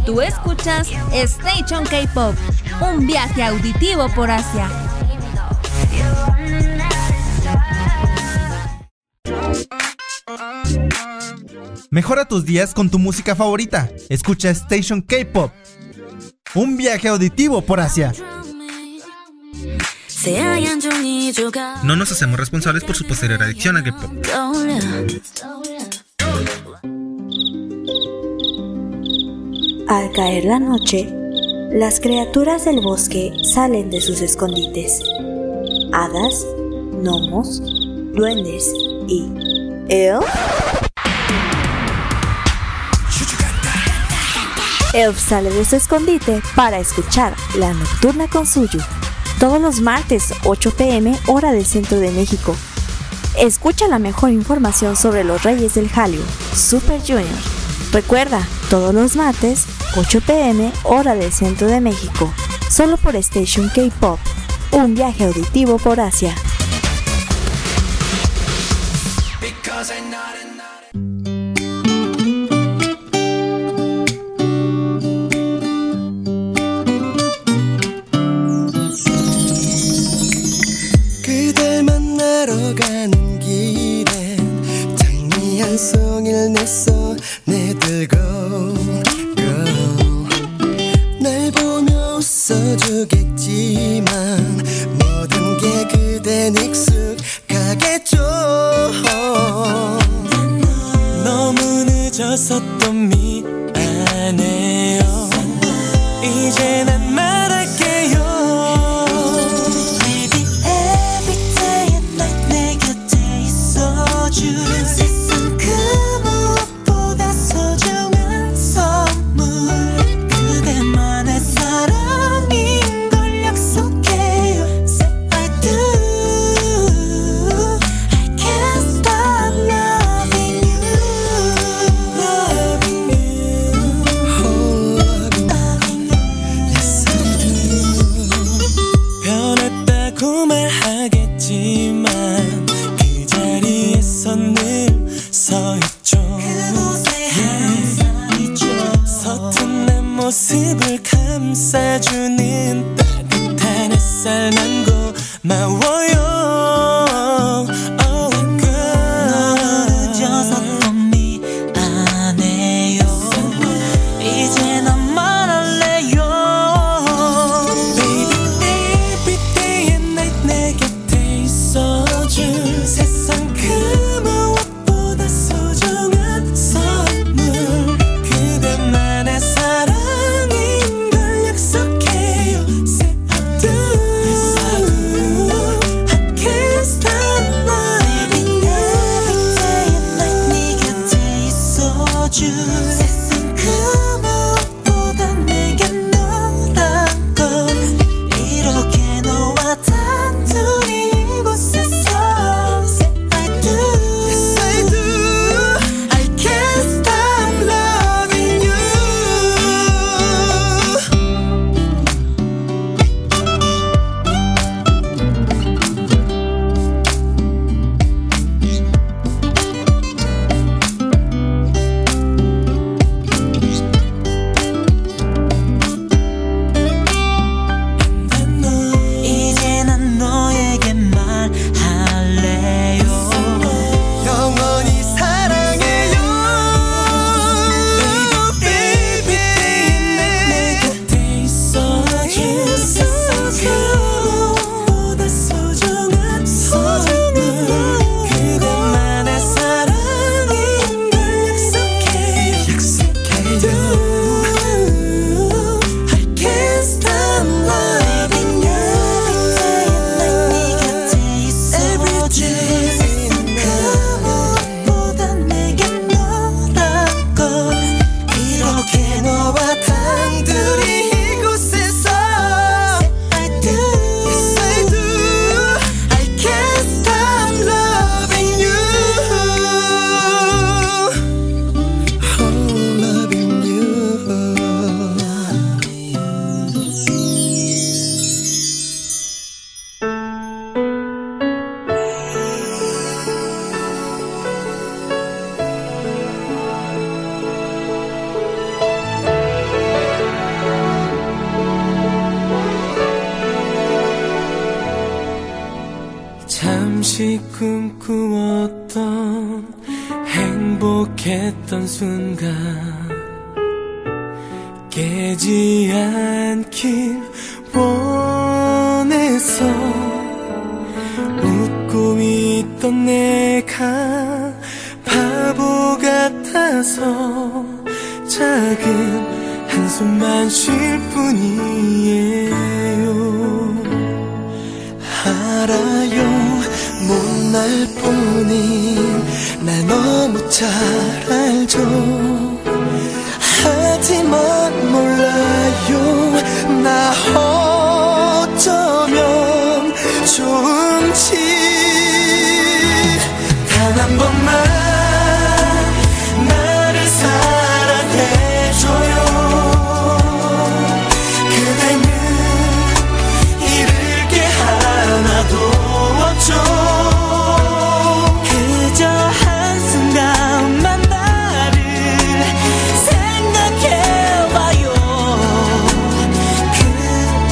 Tú escuchas Station K-Pop, un viaje auditivo por Asia. Mejora tus días con tu música favorita. Escucha Station K-Pop, un viaje auditivo por Asia. No nos hacemos responsables por su posterior adicción al K-pop. Al caer la noche, las criaturas del bosque salen de sus escondites. Hadas, gnomos, duendes y... ¿Elf? Elf sale de su escondite para escuchar La Nocturna con Suyu. Todos los martes, 8 p.m. hora del centro de México. Escucha la mejor información sobre los Reyes del Hallyu, Super Junior. Recuerda, todos los martes, 8 p.m. hora del centro de México. Solo por Station K-Pop, un viaje auditivo por Asia. 그댈 만나러 가는 길엔 장미 한 송이를 내 손에 들고 날 보며 웃어주겠지만 모든 게 그댄 익숙하겠죠. 너무 늦어서 또 미안해요. 이제 난 말할게요. 세상 그 무엇보다 소중한 선물 그대만의 사랑인 걸 약속해요. Say I do. I can't stop loving you. Loving you. Oh, loving you. Yes I do. 행복했던 순간 깨지 않길 원해서 웃고 있던 내가 바보 같아서 작은 한숨만 쉴 뿐이에요. 알아요 못날 뿐인 날 너무 잘 알죠. 하지만 몰라요 나 어쩌면 좋은지. 단 한 번만 나를 사랑해줘요. 그대는 잃을 게 하나도 없죠. 그저 한순간만 나를 생각해봐요.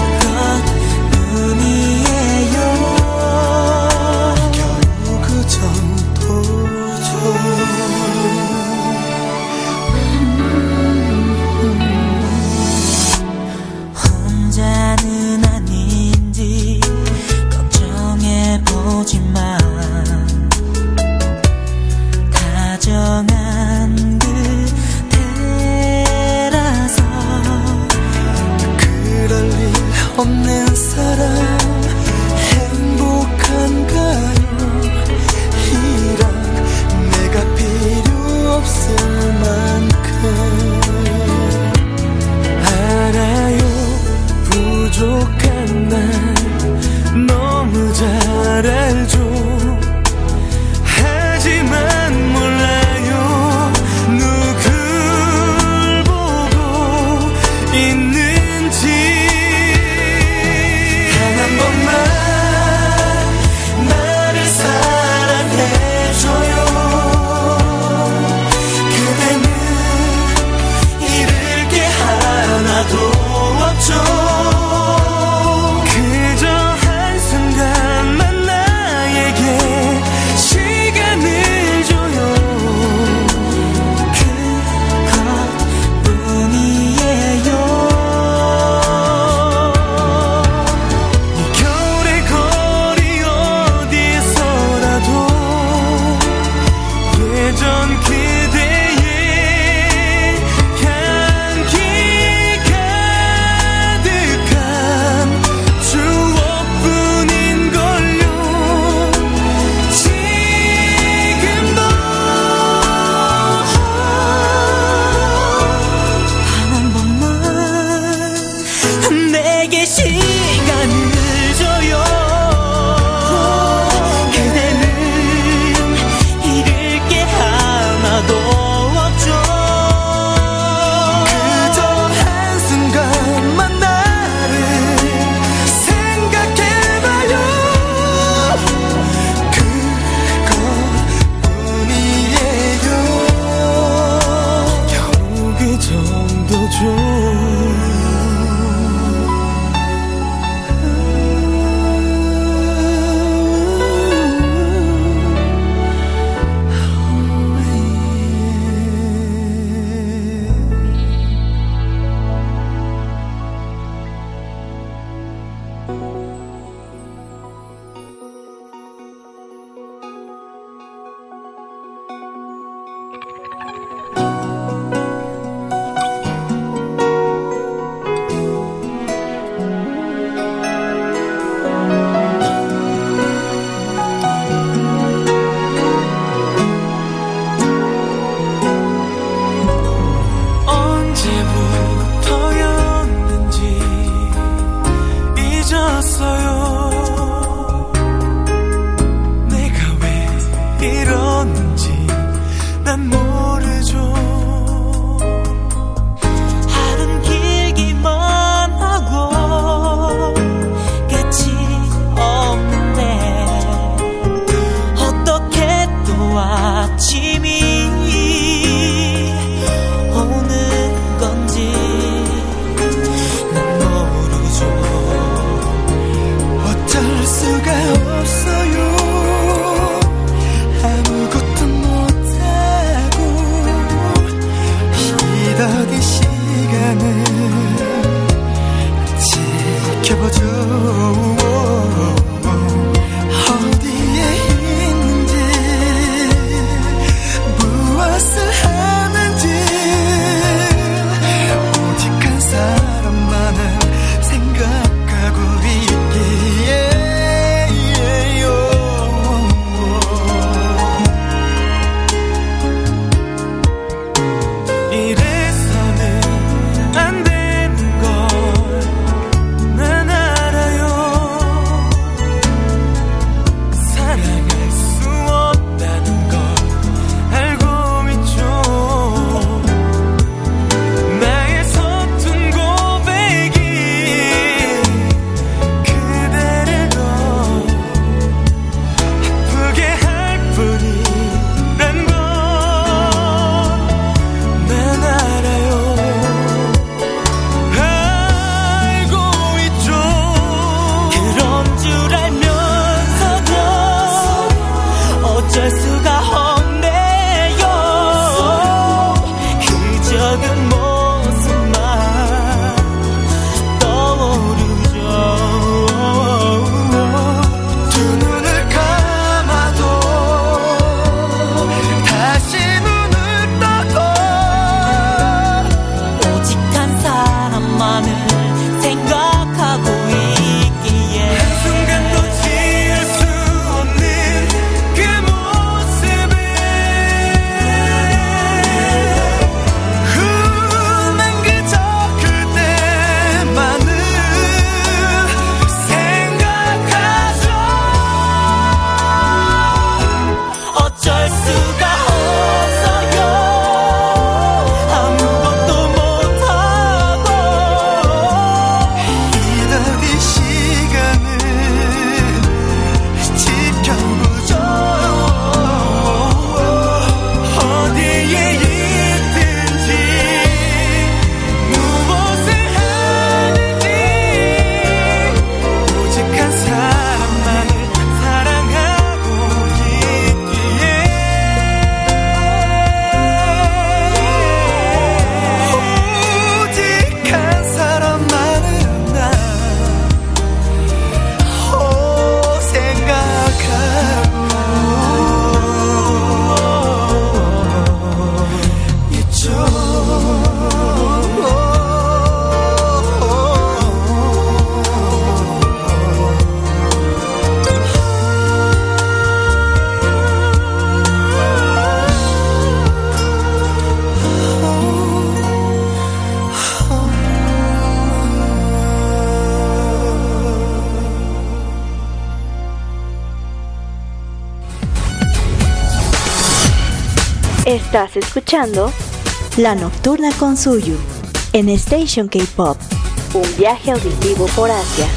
Estás escuchando La Nocturna con Suyu en Station K-Pop, un viaje auditivo por Asia.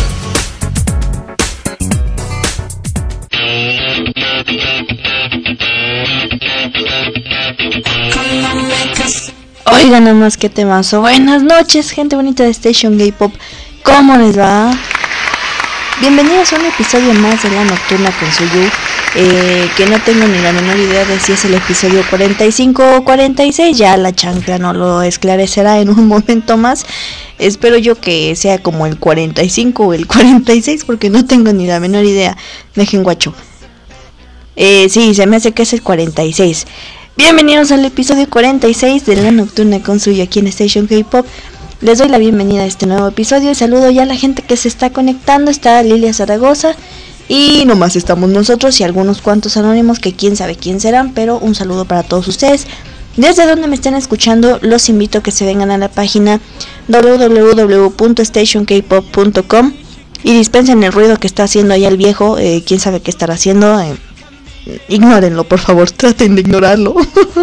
Oigan nomás qué temazo. Buenas noches, gente bonita de Station K-Pop. ¿Cómo les va? Bienvenidos a un episodio más de La Nocturna con Suyu. Que no tengo ni la menor idea de si es el episodio 45 o 46. Ya la chancla no lo esclarecerá en un momento más. Espero yo que sea como el 45 o el 46, porque no tengo ni la menor idea. Dejen guacho. Sí, se me hace que es el 46. Bienvenidos al episodio 46 de La Nocturna con Suyu aquí en Station K-Pop. Les doy la bienvenida a este nuevo episodio y saludo ya a la gente que se está conectando. Está Lilia Zaragoza y nomás estamos nosotros y algunos cuantos anónimos que quién sabe quién serán, pero un saludo para todos ustedes. Desde donde me estén escuchando, los invito a que se vengan a la página www.stationkpop.com y dispensen el ruido que está haciendo allá el viejo. Quién sabe qué estará haciendo. Ignórenlo, por favor, traten de ignorarlo.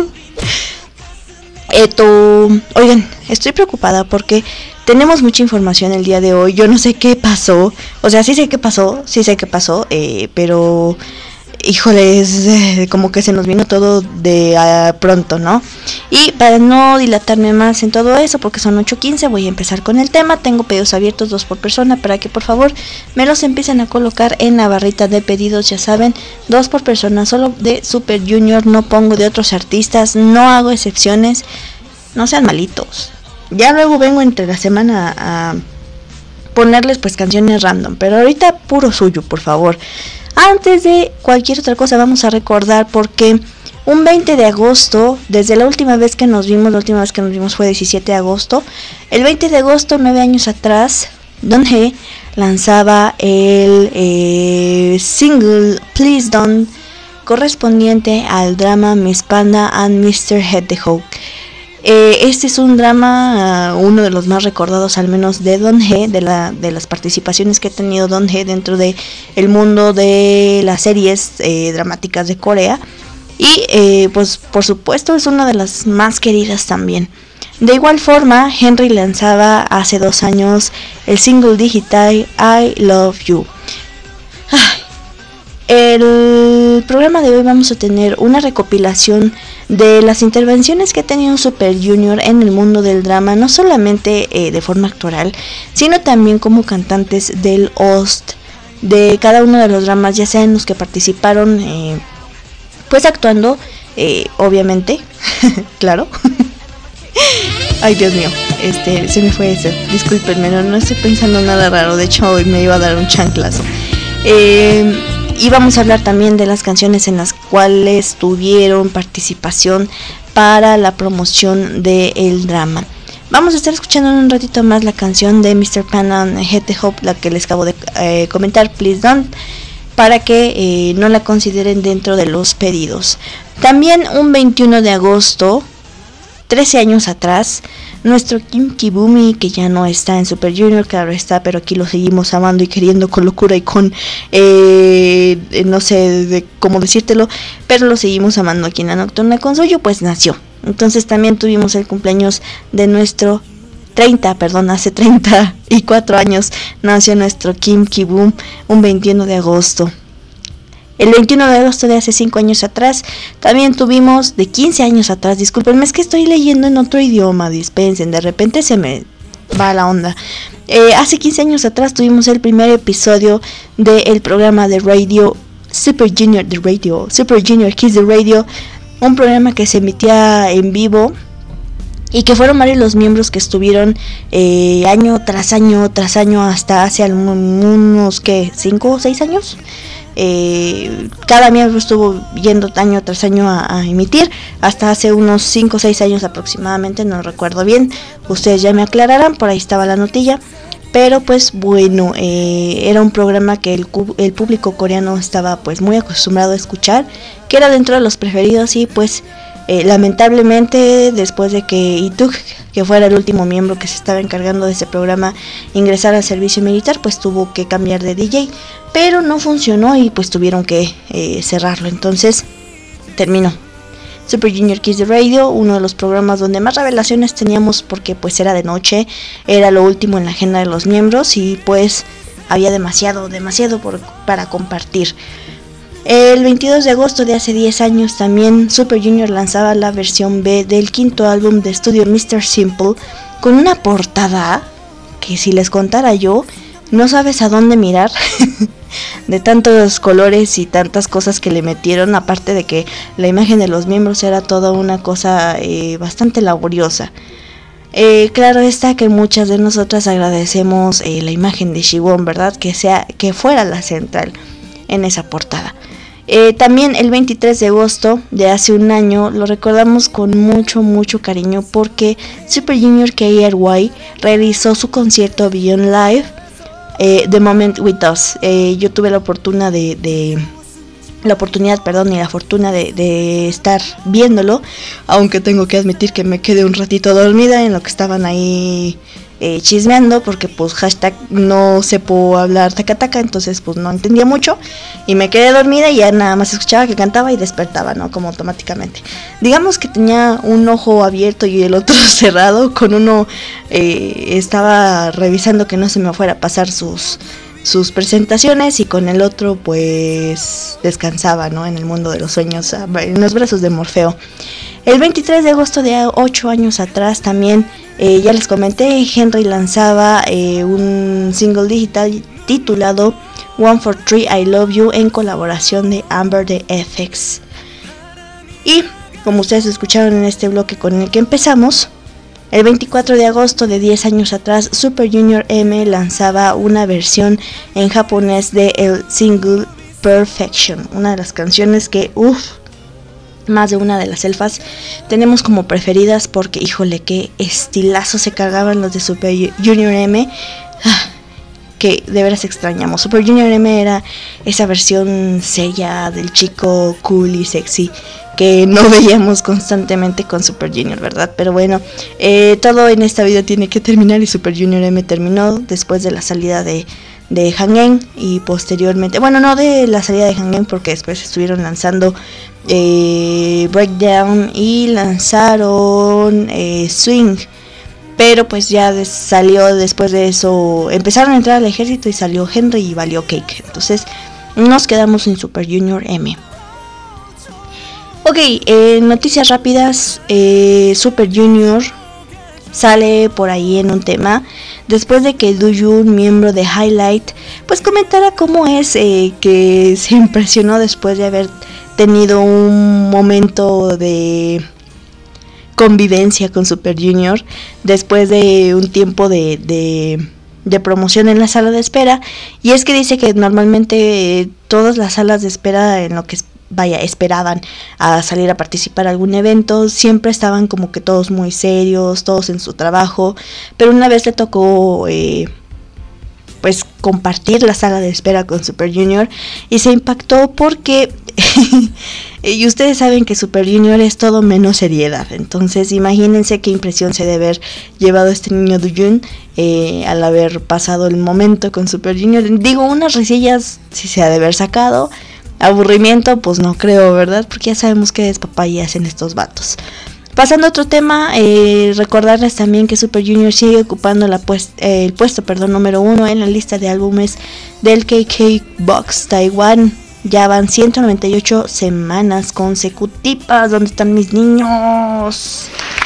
Oigan, estoy preocupada porque tenemos mucha información el día de hoy. Yo no sé qué pasó. O sea, sí sé qué pasó, pero híjoles, como que se nos vino todo de pronto, ¿no? Y para no dilatarme más en todo eso, porque son 8:15, voy a empezar con el tema. Tengo pedidos abiertos, 2 por persona, para que por favor me los empiecen a colocar en la barrita de pedidos. Ya saben, 2 por persona, solo de Super Junior, no pongo de otros artistas, no hago excepciones. No sean malitos. Ya luego vengo entre la semana a ponerles pues canciones random, pero ahorita puro Suyu, por favor. Antes de cualquier otra cosa, vamos a recordar porque un 20 de agosto, desde la última vez que nos vimos fue 17 de agosto. El 20 de agosto, 9 años atrás, Don He lanzaba el single Please Don't, correspondiente al drama Miss Panda and Mr. Hedgehog. Este es un drama, uno de los más recordados al menos de Don He, de las participaciones que ha tenido Don He dentro de el mundo de las series dramáticas de Corea. Y pues por supuesto es una de las más queridas también. De igual forma, Henry lanzaba hace 2 años el single digital I Love You. El programa de hoy vamos a tener una recopilación de las intervenciones que ha tenido Super Junior en el mundo del drama, no solamente de forma actoral, sino también como cantantes del host de cada uno de los dramas, ya sean los que participaron pues actuando, obviamente, claro. Ay, Dios mío, se me fue eso, discúlpenme, no estoy pensando nada raro, de hecho hoy me iba a dar un chanclazo. Y vamos a hablar también de las canciones en las cuales tuvieron participación para la promoción del drama. Vamos a estar escuchando en un ratito más la canción de Mr. Panda and Hedgehog, la que les acabo de comentar, Please Don't, para que no la consideren dentro de los pedidos. También un 21 de agosto, 13 años atrás, nuestro Kim Kibumi, que ya no está en Super Junior, claro está, pero aquí lo seguimos amando y queriendo con locura y con, no sé cómo decírtelo, pero lo seguimos amando aquí en La Nocturna con Suyu, pues nació. Entonces también tuvimos el cumpleaños de nuestro hace 34 años nació nuestro Kim Ki-bum, un 21 de agosto. El 21 de agosto de hace 5 años atrás, también tuvimos, de 15 años atrás, discúlpenme, es que estoy leyendo en otro idioma, dispensen, de repente se me va la onda. Hace 15 años atrás tuvimos el primer episodio del programa de radio Super Junior Kids de Radio, un programa que se emitía en vivo y que fueron varios los miembros que estuvieron año tras año hasta hace unos 5 o 6 años. Cada miembro estuvo yendo año tras año a emitir hasta hace unos 5 o 6 años aproximadamente, no recuerdo bien, ustedes ya me aclararán, por ahí estaba la notilla, pero pues bueno, era un programa que el público coreano estaba pues muy acostumbrado a escuchar, que era dentro de los preferidos y pues lamentablemente después de que Ituk, que fuera el último miembro que se estaba encargando de ese programa, ingresara al servicio militar, pues tuvo que cambiar de DJ, pero no funcionó y pues tuvieron que cerrarlo, entonces terminó. Super Junior Kiss the Radio, uno de los programas donde más revelaciones teníamos porque pues era de noche, era lo último en la agenda de los miembros y pues había demasiado para compartir. El 22 de agosto de hace 10 años también Super Junior lanzaba la versión B del quinto álbum de estudio Mr. Simple con una portada que si les contara yo, no sabes a dónde mirar de tantos colores y tantas cosas que le metieron, aparte de que la imagen de los miembros era toda una cosa bastante laboriosa. Claro está que muchas de nosotras agradecemos la imagen de Siwon, ¿verdad? Que fuera la central en esa portada. También el 23 de agosto de hace un año lo recordamos con mucho cariño porque Super Junior KRY realizó su concierto Beyond Live, The Moment With Us. Yo tuve la fortuna de estar viéndolo, aunque tengo que admitir que me quedé un ratito dormida en lo que estaban ahí chismeando, porque pues hashtag no sepo hablar tacataca, entonces pues no entendía mucho y me quedé dormida y ya nada más escuchaba que cantaba y despertaba, ¿no? Como automáticamente. Digamos que tenía un ojo abierto y el otro cerrado, con uno estaba revisando que no se me fuera a pasar sus presentaciones y con el otro pues descansaba, ¿no? En el mundo de los sueños, en los brazos de Morfeo. El 23 de agosto de 8 años atrás también, ya les comenté, Henry lanzaba un single digital titulado 143 I Love You en colaboración de Amber de FX. Y como ustedes escucharon en este bloque con el que empezamos, el 24 de agosto de 10 años atrás, Super Junior M lanzaba una versión en japonés de el single Perfection, una de las canciones que, más de una de las elfas tenemos como preferidas porque, híjole, qué estilazo se cargaban los de Super Junior M, que de veras extrañamos. Super Junior M era esa versión seria del chico cool y sexy que no veíamos constantemente con Super Junior, ¿verdad? Pero bueno, todo en esta vida tiene que terminar y Super Junior M terminó después de la salida de Hangen y posteriormente, bueno, no de la salida de Hangen porque después estuvieron lanzando Breakdown y lanzaron Swing, pero pues ya salió después de eso, empezaron a entrar al ejército y salió Henry y valió cake, entonces nos quedamos sin Super Junior M. Ok, noticias rápidas. Super Junior sale por ahí en un tema después de que Do-Yoon, miembro de Highlight, pues comentara cómo es que se impresionó después de haber tenido un momento de convivencia con Super Junior después de un tiempo de promoción en la sala de espera. Y es que dice que normalmente todas las salas de espera en lo que esperaban a salir a participar a algún evento, siempre estaban como que todos muy serios, todos en su trabajo, pero una vez le tocó pues compartir la sala de espera con Super Junior y se impactó porque y ustedes saben que Super Junior es todo menos seriedad, entonces imagínense qué impresión se debe haber llevado este niño Do-Yoon al haber pasado el momento con Super Junior. Digo, unas risillas sí se ha de haber sacado. Aburrimiento, pues no creo, ¿verdad? Porque ya sabemos que despapayas en estos vatos. Pasando a otro tema, recordarles también que Super Junior sigue ocupando el puesto número 1 en la lista de álbumes del KK Box Taiwan. Ya van 198 semanas consecutivas. ¿Dónde están mis niños?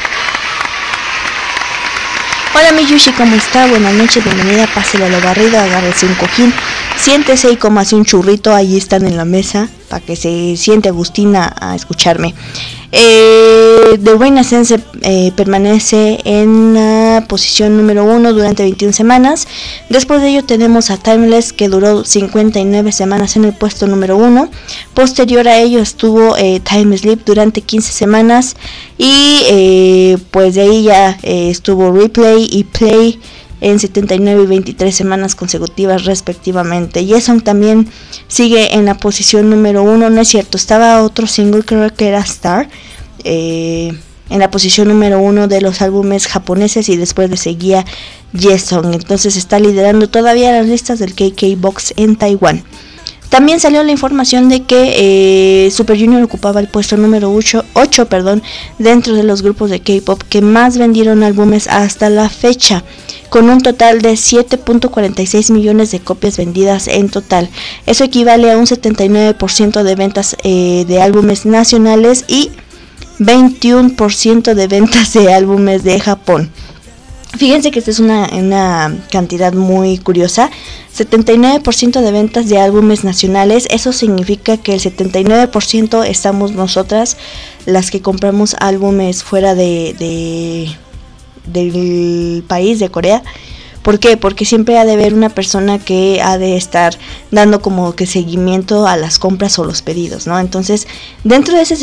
Hola mi Yushi, ¿cómo está? Buenas noches, bienvenida, pásele a lo barrido, agárrese un cojín, siéntese y cómase un churrito, ahí están en la mesa, para que se siente Agustina a escucharme. The Renaissance permanece en la posición número 1 durante 21 semanas. Después de ello tenemos a Timeless, que duró 59 semanas en el puesto número 1. Posterior a ello estuvo Time Sleep durante 15 semanas. Y pues de ahí ya estuvo Replay y Play en 79 y 23 semanas consecutivas respectivamente. Jason también sigue en la posición número 1, no es cierto, estaba otro single, creo que era Star, en la posición número 1 de los álbumes japoneses y después le seguía Jason, entonces está liderando todavía las listas del KK Box en Taiwán. También salió la información de que Super Junior ocupaba el puesto número 8 dentro de los grupos de K-pop que más vendieron álbumes hasta la fecha, con un total de 7.46 millones de copias vendidas en total. Eso equivale a un 79% de ventas de álbumes nacionales y 21% de ventas de álbumes de Japón. Fíjense que esta es una cantidad muy curiosa. 79% de ventas de álbumes nacionales. Eso significa que el 79% estamos nosotras las que compramos álbumes fuera del país, de Corea. ¿Por qué? Porque siempre ha de haber una persona que ha de estar dando como que seguimiento a las compras o los pedidos, ¿no? Entonces, dentro de ese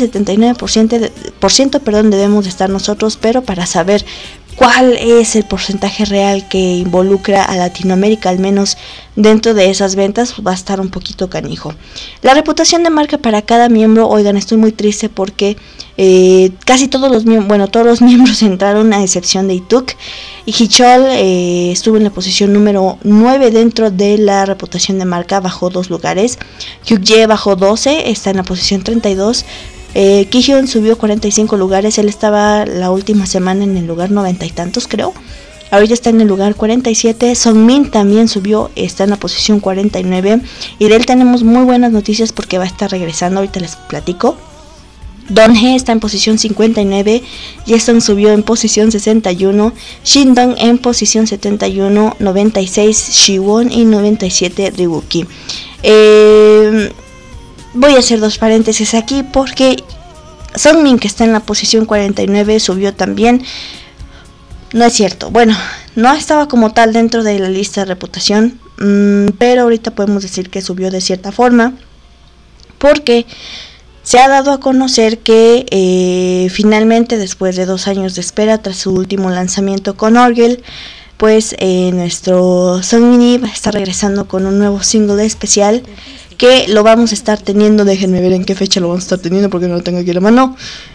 79% debemos de estar nosotros, pero para saber cuál es el porcentaje real que involucra a Latinoamérica, al menos dentro de esas ventas, va a estar un poquito canijo. La reputación de marca para cada miembro, oigan, estoy muy triste porque casi todos los miembros entraron a excepción de Ituk, y Hichol estuvo en la posición número 9 dentro de la reputación de marca, bajó 2 lugares. Hyukjae bajó 12, está en la posición 32. Kihyun subió 45 lugares, él estaba la última semana en el lugar 90 y tantos, creo. Ahorita está en el lugar 47. Songmin también subió, está en la posición 49. Y de él tenemos muy buenas noticias porque va a estar regresando, ahorita les platico. Donhee está en posición 59, Jason subió en posición 61, Shindong en posición 71, 96 Shiwon y 97 Ryuki. Voy a hacer 2 paréntesis aquí porque Songmin, que está en la posición 49, subió también. No es cierto, bueno, no estaba como tal dentro de la lista de reputación, pero ahorita podemos decir que subió de cierta forma porque se ha dado a conocer que finalmente, después de 2 años de espera tras su último lanzamiento con Orgel, pues nuestro Songmin va a estar regresando con un nuevo single especial que lo vamos a estar teniendo. Déjenme ver en qué fecha lo vamos a estar teniendo porque no lo tengo aquí a la mano.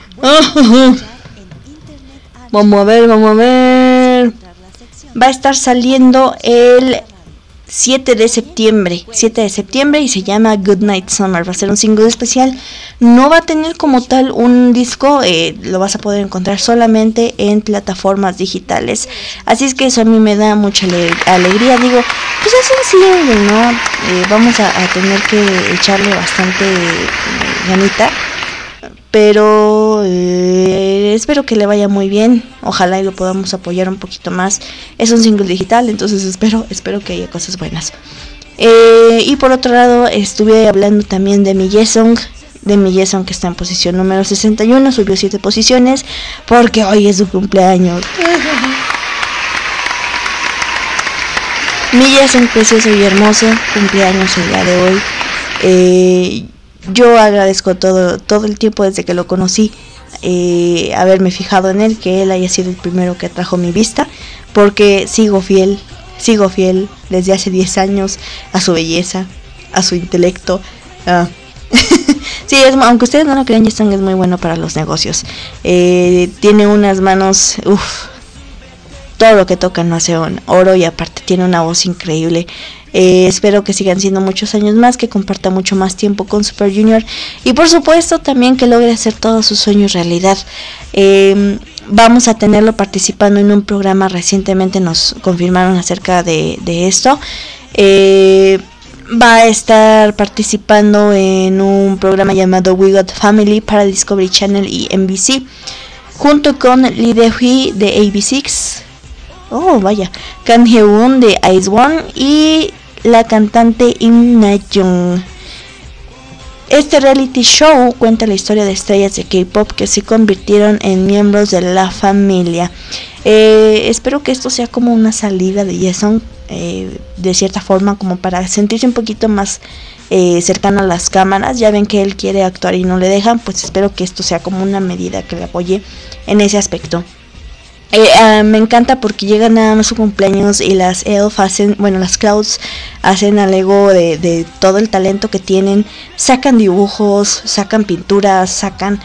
Vamos a ver. Va a estar saliendo el 7 de septiembre y se llama Goodnight Summer. Va a ser un single especial. No va a tener como tal un disco, lo vas a poder encontrar solamente en plataformas digitales. Así es que eso a mí me da mucha alegría. Digo, pues es un single, ¿no? Vamos a tener que echarle bastante ganita. Pero espero que le vaya muy bien. Ojalá y lo podamos apoyar un poquito más. Es un single digital, entonces espero que haya cosas buenas. Y por otro lado, estuve hablando también de Mi Yesong, que está en posición número 61, subió 7 posiciones porque hoy es su cumpleaños. Mi Yesong, precioso y hermoso, cumpleaños el día de hoy. Yo agradezco todo el tiempo desde que lo conocí, haberme fijado en él, que él haya sido el primero que atrajo mi vista, porque sigo fiel desde hace 10 años a su belleza, a su intelecto. Sí, aunque ustedes no lo crean, Yesong es muy bueno para los negocios. Tiene unas manos, todo lo que toca no hace oro, y aparte tiene una voz increíble. Espero que sigan siendo muchos años más, que comparta mucho más tiempo con Super Junior y por supuesto también que logre hacer todos sus sueños realidad. Vamos a tenerlo participando en un programa, recientemente nos confirmaron acerca de esto. Va a estar participando en un programa llamado We Got Family para Discovery Channel y NBC, junto con Lee De-hwi de AB6, Kang Hye-won de Ice One y la cantante Im Na-jung. Este reality show cuenta la historia de estrellas de K-pop que se convirtieron en miembros de la familia. Espero que esto sea como una salida de Yesong, de cierta forma, como para sentirse un poquito más cercano a las cámaras. Ya ven que él quiere actuar y no le dejan, pues espero que esto sea como una medida que le apoye en ese aspecto. Me encanta porque llega nada más su cumpleaños y las las Clouds hacen alego de todo el talento que tienen, sacan dibujos, sacan pinturas, sacan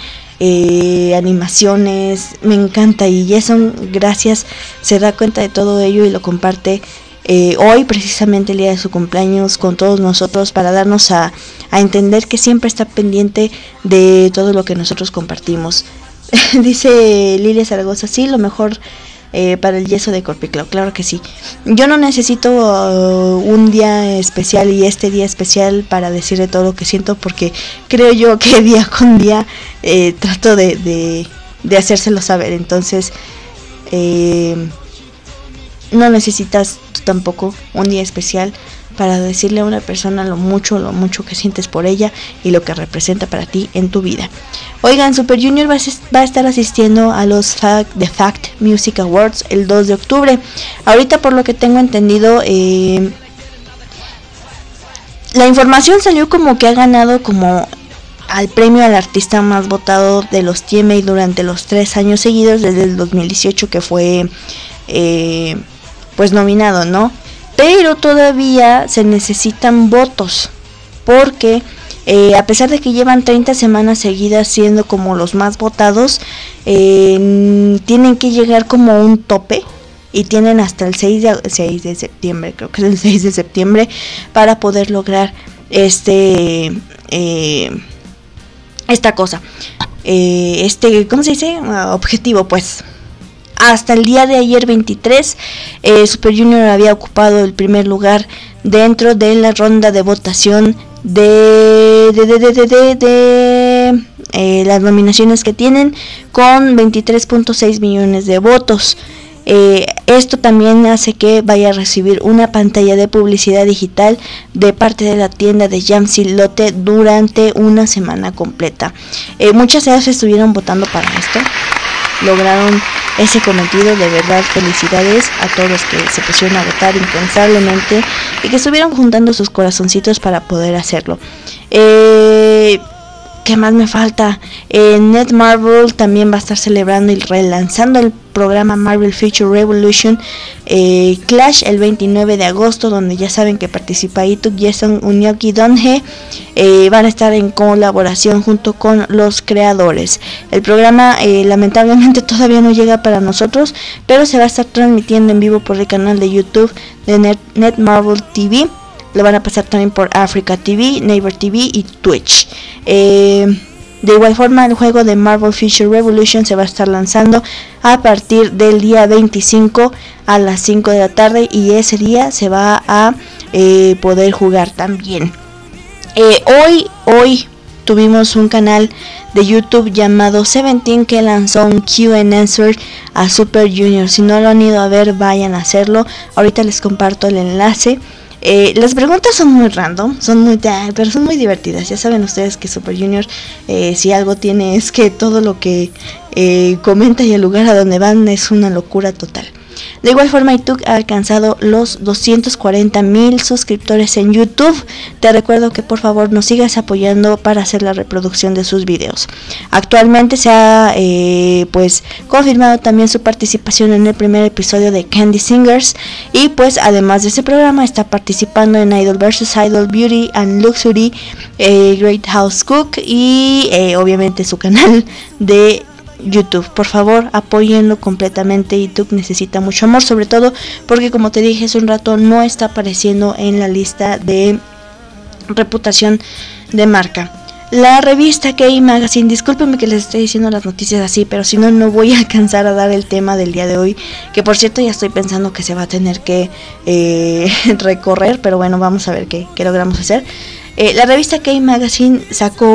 animaciones, me encanta, y Jason, gracias, se da cuenta de todo ello y lo comparte. hoy, precisamente el día de su cumpleaños, con todos nosotros, para darnos a entender que siempre está pendiente de todo lo que nosotros compartimos. Dice Lilia Zaragoza, sí, lo mejor para el yeso de Corpiclao, claro que sí. Yo no necesito un día especial y este día especial para decirle todo lo que siento, porque creo yo que día con día trato de hacérselo saber. Entonces no necesitas tú tampoco un día especial para decirle a una persona lo mucho que sientes por ella y lo que representa para ti en tu vida. Oigan, Super Junior va a estar asistiendo a los The Fact Music Awards el 2 de octubre. Ahorita, por lo que tengo entendido, la información salió como que ha ganado como al premio al artista más votado de los TMA durante los 3 años seguidos desde el 2018 que fue pues nominado, ¿no? Pero todavía se necesitan votos, porque a pesar de que llevan 30 semanas seguidas siendo como los más votados, tienen que llegar como a un tope y tienen hasta el 6 de septiembre, creo que es el 6 de septiembre, para poder lograr esta cosa, ¿cómo se dice? Objetivo, pues. Hasta el día de ayer 23, Super Junior había ocupado el primer lugar dentro de la ronda de votación de las nominaciones que tienen, con 23.6 millones de votos. Esto también hace que vaya a recibir una pantalla de publicidad digital de parte de la tienda de Jamsi Lotte durante una semana completa. Muchas de ellas estuvieron votando para esto. Lograron ese cometido, de verdad felicidades a todos los que se pusieron a votar incansablemente y que estuvieron juntando sus corazoncitos para poder hacerlo. ¿Qué más me falta? Netmarble también va a estar celebrando y relanzando el programa Marvel Future Revolution Clash el 29 de agosto, donde ya saben que participa Ituk, Jason, Unyoki, Donhe. Van a estar en colaboración junto con los creadores. El programa lamentablemente todavía no llega para nosotros, pero se va a estar transmitiendo en vivo por el canal de YouTube de Netmarble TV. Lo van a pasar también por Africa TV, Naver TV y Twitch. De igual forma, el juego de Marvel Future Revolution se va a estar lanzando a partir del día 25 a las 5 de la tarde, y ese día se va a poder jugar también. Hoy tuvimos un canal de YouTube llamado 17 que lanzó un Q&A a Super Junior. Si no lo han ido a ver, vayan a hacerlo. Ahorita les comparto el enlace. Las preguntas son muy random, pero son muy divertidas. Ya saben ustedes que Super Junior, si algo tiene, es que todo lo que comenta y el lugar a donde van es una locura total. De igual forma, Ituk ha alcanzado los 240,000 suscriptores en YouTube. Te recuerdo que por favor nos sigas apoyando para hacer la reproducción de sus videos. Actualmente se ha pues confirmado también su participación en el primer episodio de Candy Singers, y pues además de ese programa está participando en Idol vs Idol, Beauty and Luxury, Great House Cook y obviamente su canal de YouTube. Por favor, apóyenlo completamente. YouTube necesita mucho amor, sobre todo porque, como te dije hace un rato, no está apareciendo en la lista de reputación de marca. La revista K-Magazine, discúlpenme que les esté diciendo las noticias así, pero si no, no voy a alcanzar a dar el tema del día de hoy, que por cierto ya estoy pensando que se va a tener que recorrer, pero bueno, vamos a ver qué logramos hacer. La revista K-Magazine sacó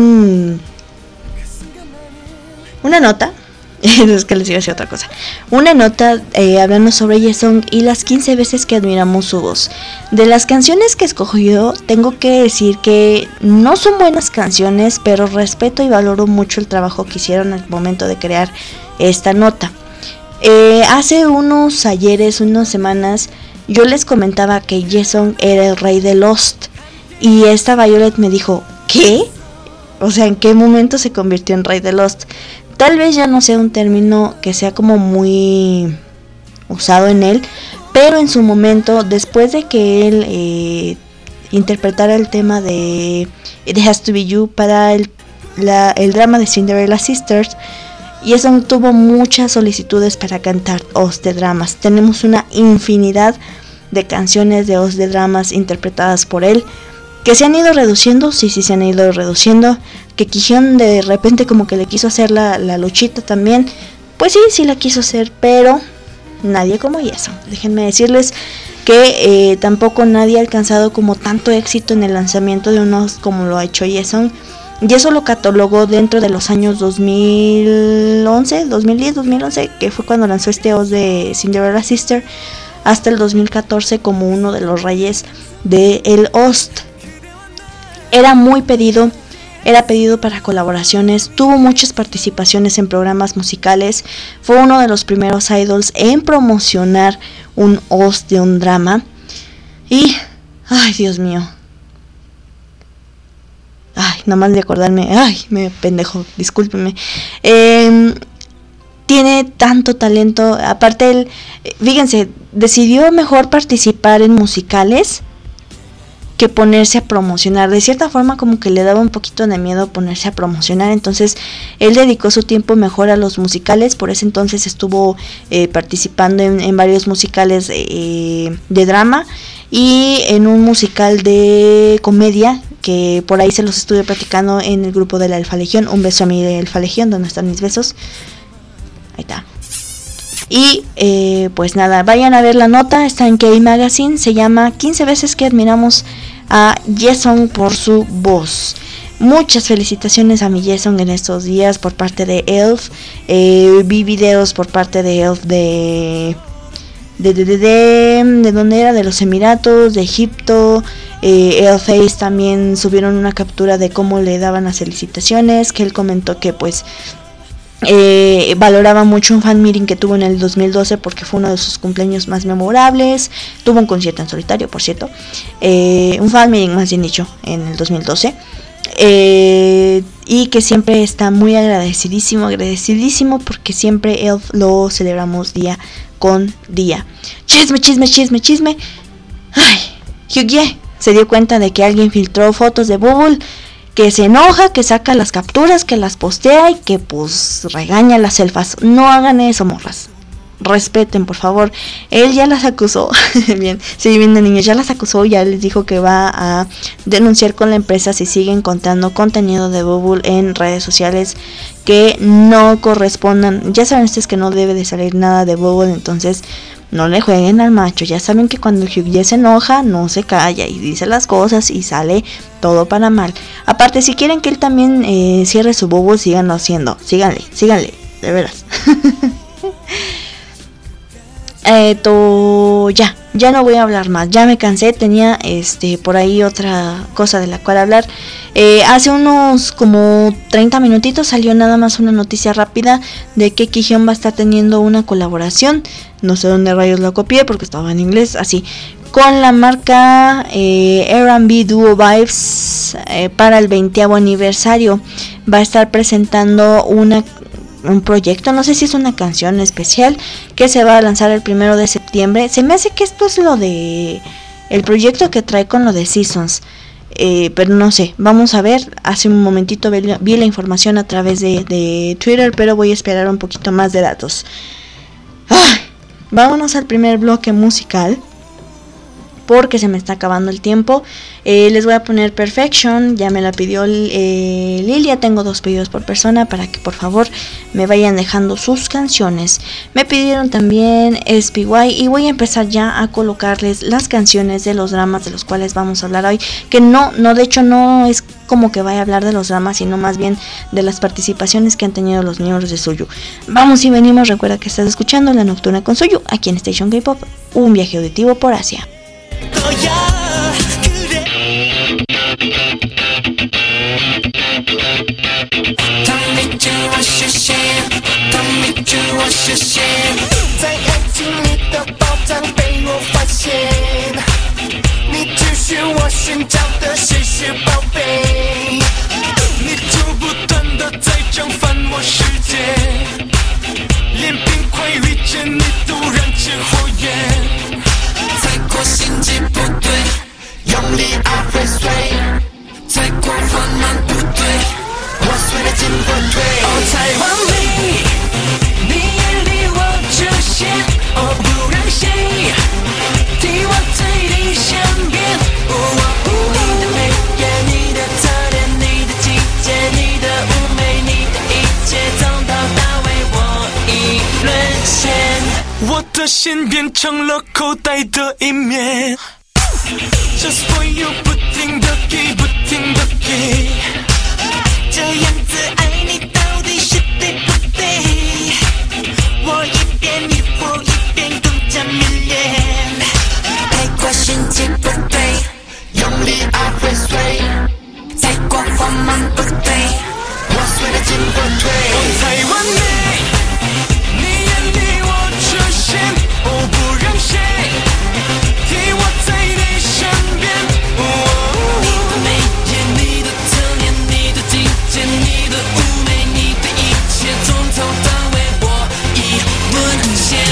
una nota, es que les iba a decir otra cosa, una nota hablando sobre Yesong y las 15 veces que admiramos su voz. De las canciones que escogió, tengo que decir que no son buenas canciones, pero respeto y valoro mucho el trabajo que hicieron al momento de crear esta nota. Hace unas semanas, yo les comentaba que Yesong era el rey de Lost, y esta Violet me dijo, ¿qué? O sea, ¿en qué momento se convirtió en rey de Lost? Tal vez ya no sea un término que sea como muy usado en él, pero en su momento, después de que él interpretara el tema de It Has to Be You para el drama de Cinderella Sisters, y eso tuvo muchas solicitudes para cantar OST de dramas. Tenemos una infinidad de canciones de voz de dramas interpretadas por él, que se han ido reduciendo, sí se han ido reduciendo, que Kihyun de repente como que le quiso hacer la luchita también, pues sí la quiso hacer, pero nadie como Yeson. Déjenme decirles que tampoco nadie ha alcanzado como tanto éxito en el lanzamiento de unos como lo ha hecho Yeson, y eso lo catalogó dentro de los años 2011, 2010, 2011, que fue cuando lanzó este OST de Cinderella Sister, hasta el 2014 como uno de los reyes del OST. Era muy pedido, era pedido para colaboraciones, tuvo muchas participaciones en programas musicales, fue uno de los primeros idols en promocionar un OST de un drama. Y, ay Dios mío, ay, nomás de acordarme, ay, me pendejo, discúlpenme. Tiene tanto talento, aparte él, fíjense, decidió mejor participar en musicales que ponerse a promocionar. De cierta forma como que le daba un poquito de miedo ponerse a promocionar, entonces él dedicó su tiempo mejor a los musicales. Por ese entonces estuvo participando en varios musicales de drama y en un musical de comedia que por ahí se los estuve platicando en el grupo de la Alfa Legión. Un beso a mi Alfa Legión, donde están mis besos. Ahí está. Y pues nada, vayan a ver la nota, está en K-Magazine, se llama 15 veces que admiramos a Yeson por su voz. Muchas felicitaciones a mi Yeson en estos días por parte de ELF. Vi videos por parte de ELF de dónde era, de los Emiratos, de Egipto. ELF también subieron una captura de cómo le daban las felicitaciones, que él comentó que pues valoraba mucho un fan meeting que tuvo en el 2012 porque fue uno de sus cumpleaños más memorables. Tuvo un concierto en solitario, por cierto, un fan meeting más bien dicho, en el 2012, y que siempre está muy agradecidísimo porque siempre ELF lo celebramos día con día. Chisme. Ay, Hyugie se dio cuenta de que alguien filtró fotos de Bubble, que se enoja, que saca las capturas, que las postea y que pues regaña a las elfas. No hagan eso, morras. Respeten, por favor. Él ya las acusó. Bien de niños, ya las acusó, ya les dijo que va a denunciar con la empresa si sigue encontrando contenido de Bubble en redes sociales que no correspondan. Ya saben ustedes que no debe de salir nada de Bubble, entonces no le jueguen al macho. Ya saben que cuando Hyugie se enoja, no se calla y dice las cosas y sale todo para mal. Aparte, si quieren que él también cierre su Bubble, síganlo haciendo. Síganle, de veras. Ya no voy a hablar más, ya me cansé. Tenía por ahí otra cosa de la cual hablar. Hace unos como 30 minutitos salió nada más una noticia rápida de que Kihyun va a estar teniendo una colaboración, no sé dónde rayos lo copié porque estaba en inglés, así, con la marca R&B Duo Vibes para el 20º aniversario. Va a estar presentando un proyecto, no sé si es una canción especial, que se va a lanzar el 1 de septiembre. Se me hace que esto es lo de el proyecto que trae con lo de Seasons, pero no sé, vamos a ver. Hace un momentito vi la información a través de Twitter, pero voy a esperar un poquito más de datos. Vámonos al primer bloque musical porque se me está acabando el tiempo. Les voy a poner Perfection, ya me la pidió Lilia. Tengo 2 pedidos por persona para que por favor me vayan dejando sus canciones. Me pidieron también SPY y voy a empezar ya a colocarles las canciones de los dramas de los cuales vamos a hablar hoy. Que de hecho no es como que vaya a hablar de los dramas, sino más bien de las participaciones que han tenido los miembros de Suyu. Vamos y venimos. Recuerda que estás escuchando La Nocturna con Suyu aquí en Station K-Pop, un viaje auditivo por Asia. 你眼里我出现，不让谁替我我的心变成了口袋的一面 Just for you 不停地给不停地给这样子爱你到底是对不对我一边疑惑一边更加迷恋太过心机不对用力爱会碎太过慌忙不对我碎了进火腿我太完美我不让谁替我在你身边你的眉眼你的侧脸你的境界你的妩媚你的一切从头到尾我已沦陷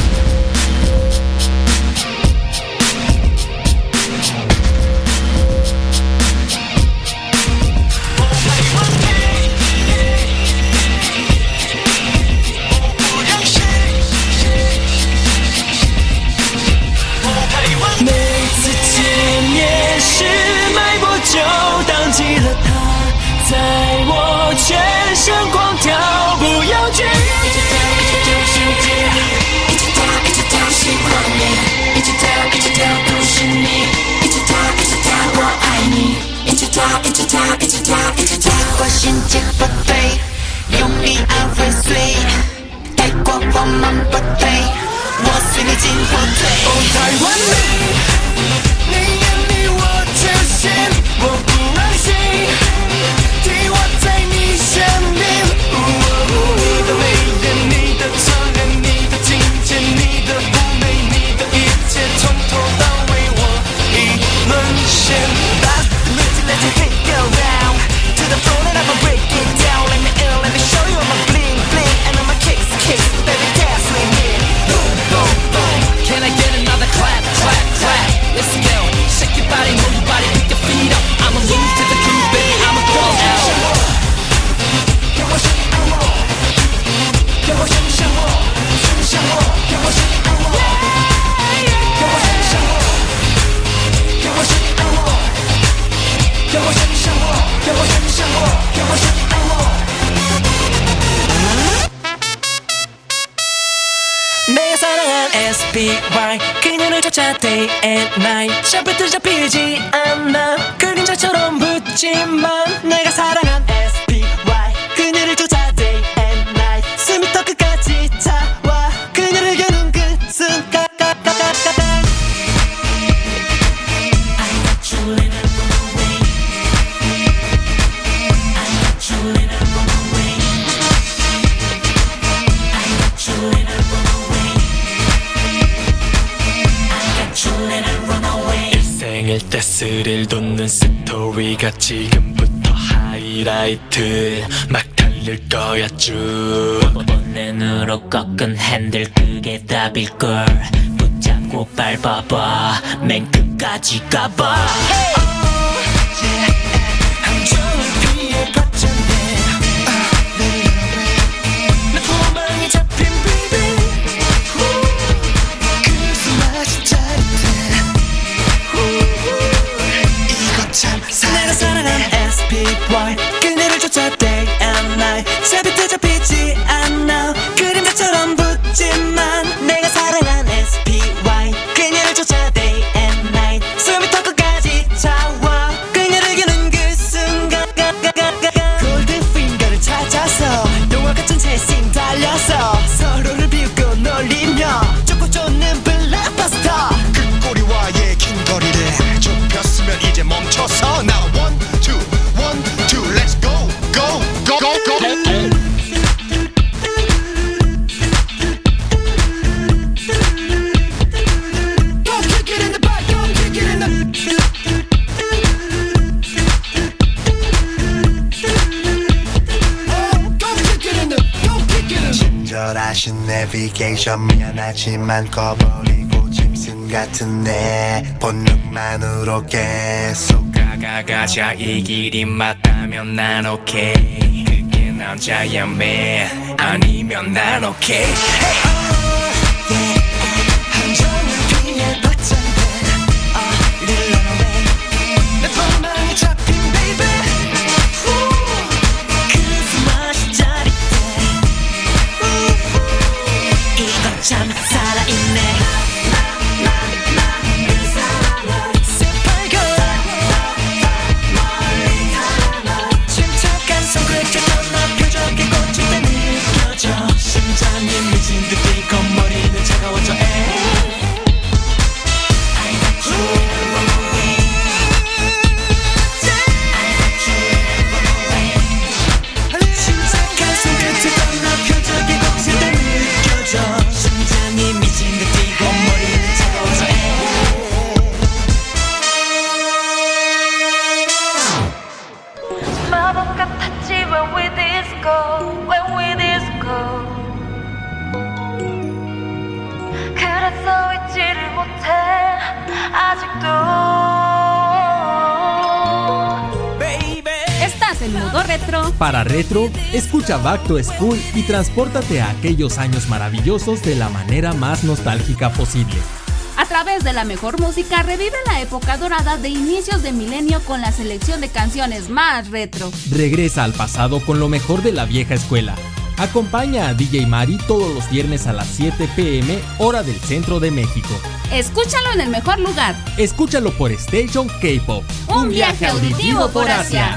就当起了它在我全身狂跳不要去一直跳一直跳世界一直跳一直跳喜欢你一直跳一直跳都是你一直跳一直跳我爱你一直跳一直跳一直跳一直跳我心结不对用力爱会碎太过慌忙不对我随你进火腿太完美你眼里我缺陷我不让谁替我在你身边你的眉眼你的侧脸你的境界你的妩媚你的一切从头到尾我已沦陷 Let it take you down to the floor and I'ma break it down Let me in, let me show you I'm a bling bling and I'm a kicks baby dance with me boom boom boom Can I get another clap clap clap Let's go shake your body move your body pick your feet up I'ma move to the groove baby I'ma go out 给我声音爱我给我声音像我声音像我给我声音爱我给我声音像我给我声音爱我给我声音像我给我声音像我给我声音爱我내가 사랑한 SPY 그녀를 쫓아 day and night 샤프트 잡히지 않아 그림자처럼 붙지만 내가 사랑한 SPY 그녀를 쫓아 day and night 숨이 더 끝까지 차와 그녀를 겨눈 그 순간 I got you in a runaway I got you in a runaway I got you in a runaway 일생일 때 스릴 돋는 스토리가 지금부터 하이라이트 막 달릴 거야 쭉 번뇌으로 꺾은 핸들 그게 답일걸 붙잡고 밟아봐 맨 끝까지 가봐 함정을 피해 봤잖아 내 도망이 잡힌 baby 내가 사랑한 SPY 그녀를 쫓아 day and night 샤프트 잡히지 않아 그림자처럼 붙지만 내가 사랑한 SPY 그녀를 쫓아 day and night 숨이 더 끝까지 차와 그녀를 겨눈 그 순간 골든핑거를 찾아서 영화 같은 채심 달려서 서로를 비웃고 놀리며 쫓고 쫓는 블랙버스터 그 꼬리와의 긴 거리를 좁혔으면 이제 멈춰서 Now 1, 2, 1, 2 Let's go, go, go, go, go Go kick it in the back, go kick it in the Oh, go kick it in the, go kick it in the 친절하신 내비게이션 미안하지만 꺼버리고 짐승 같은 내 본능만으로 계속 가자 이 길이 맞다면 난 오케이 그게 남자야 man 아니면 난 오케이 함정을 피해 봤잖아 Little runaway 내 방망이 잡힌 baby 그 맛이 짜릿해 참 살아있네 새빨간 침착한 손끝에 떠나 표적의 꽃일 때 느껴져 심장이 미친 듯 뛰고 머리는 차가워져 Estás en modo retro. Para retro, escucha Back to School y transpórtate a aquellos años maravillosos de la manera más nostálgica posible. A través de la mejor música, revive la época dorada de inicios de milenio con la selección de canciones más retro. Regresa al pasado con lo mejor de la vieja escuela. Acompaña a DJ Mari todos los viernes a las 7 p.m. hora del centro de México. Escúchalo en el mejor lugar. Escúchalo por Station K-Pop. Un viaje auditivo por Asia.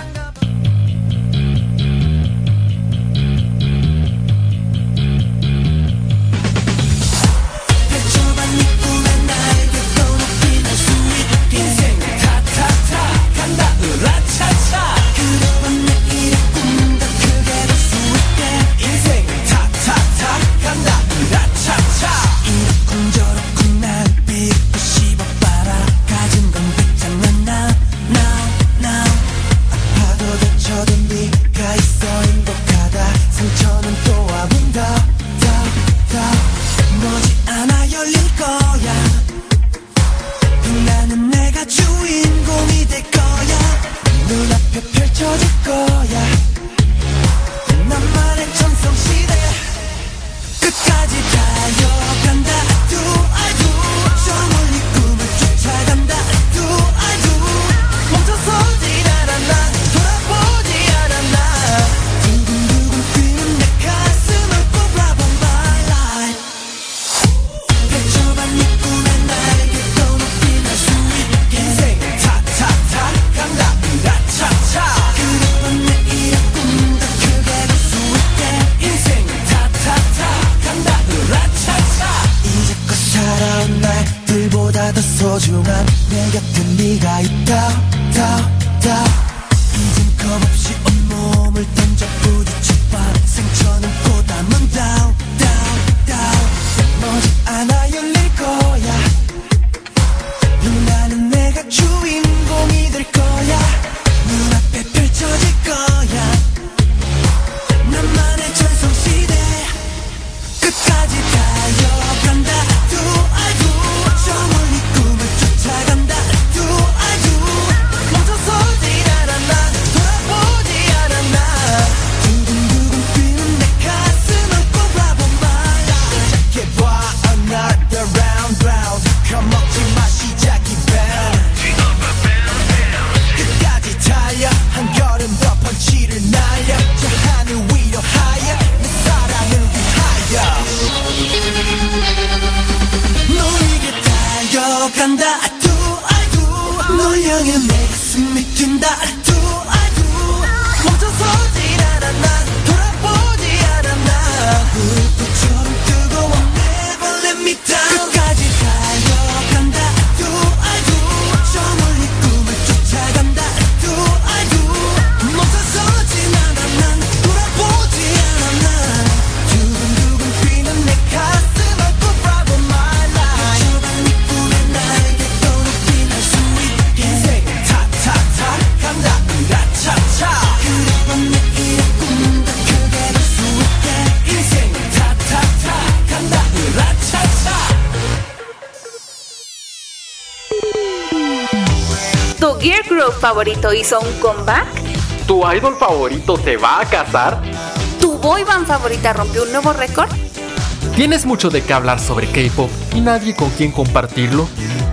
Favorito hizo un comeback? ¿Tu idol favorito se va a casar? ¿Tu boy band favorita rompió un nuevo récord? ¿Tienes mucho de qué hablar sobre K-pop y nadie con quien compartirlo?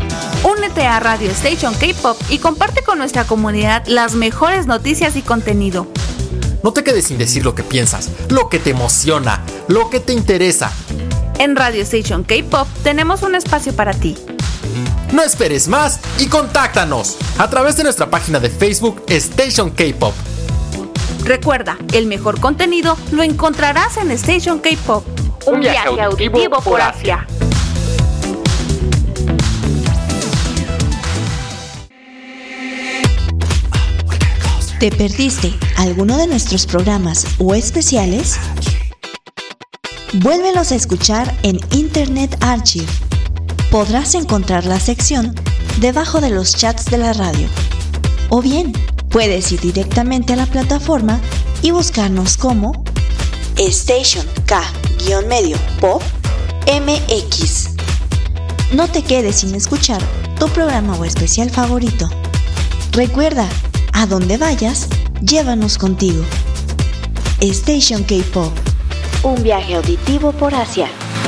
Únete a Radio Station K-Pop y comparte con nuestra comunidad las mejores noticias y contenido. No te quedes sin decir lo que piensas, lo que te emociona, lo que te interesa. En Radio Station K-Pop tenemos un espacio para ti. No esperes más y contáctanos a través de nuestra página de Facebook Station K-Pop. Recuerda, el mejor contenido lo encontrarás en Station K-Pop. Un viaje auditivo por Asia. ¿Te perdiste alguno de nuestros programas o especiales? Vuélvelos a escuchar en Internet Archive. Podrás encontrar la sección debajo de los chats de la radio. O bien, puedes ir directamente a la plataforma y buscarnos como Station K-Pop MX. No te quedes sin escuchar tu programa o especial favorito. Recuerda, a donde vayas, llévanos contigo. Station K-Pop, un viaje auditivo por Asia.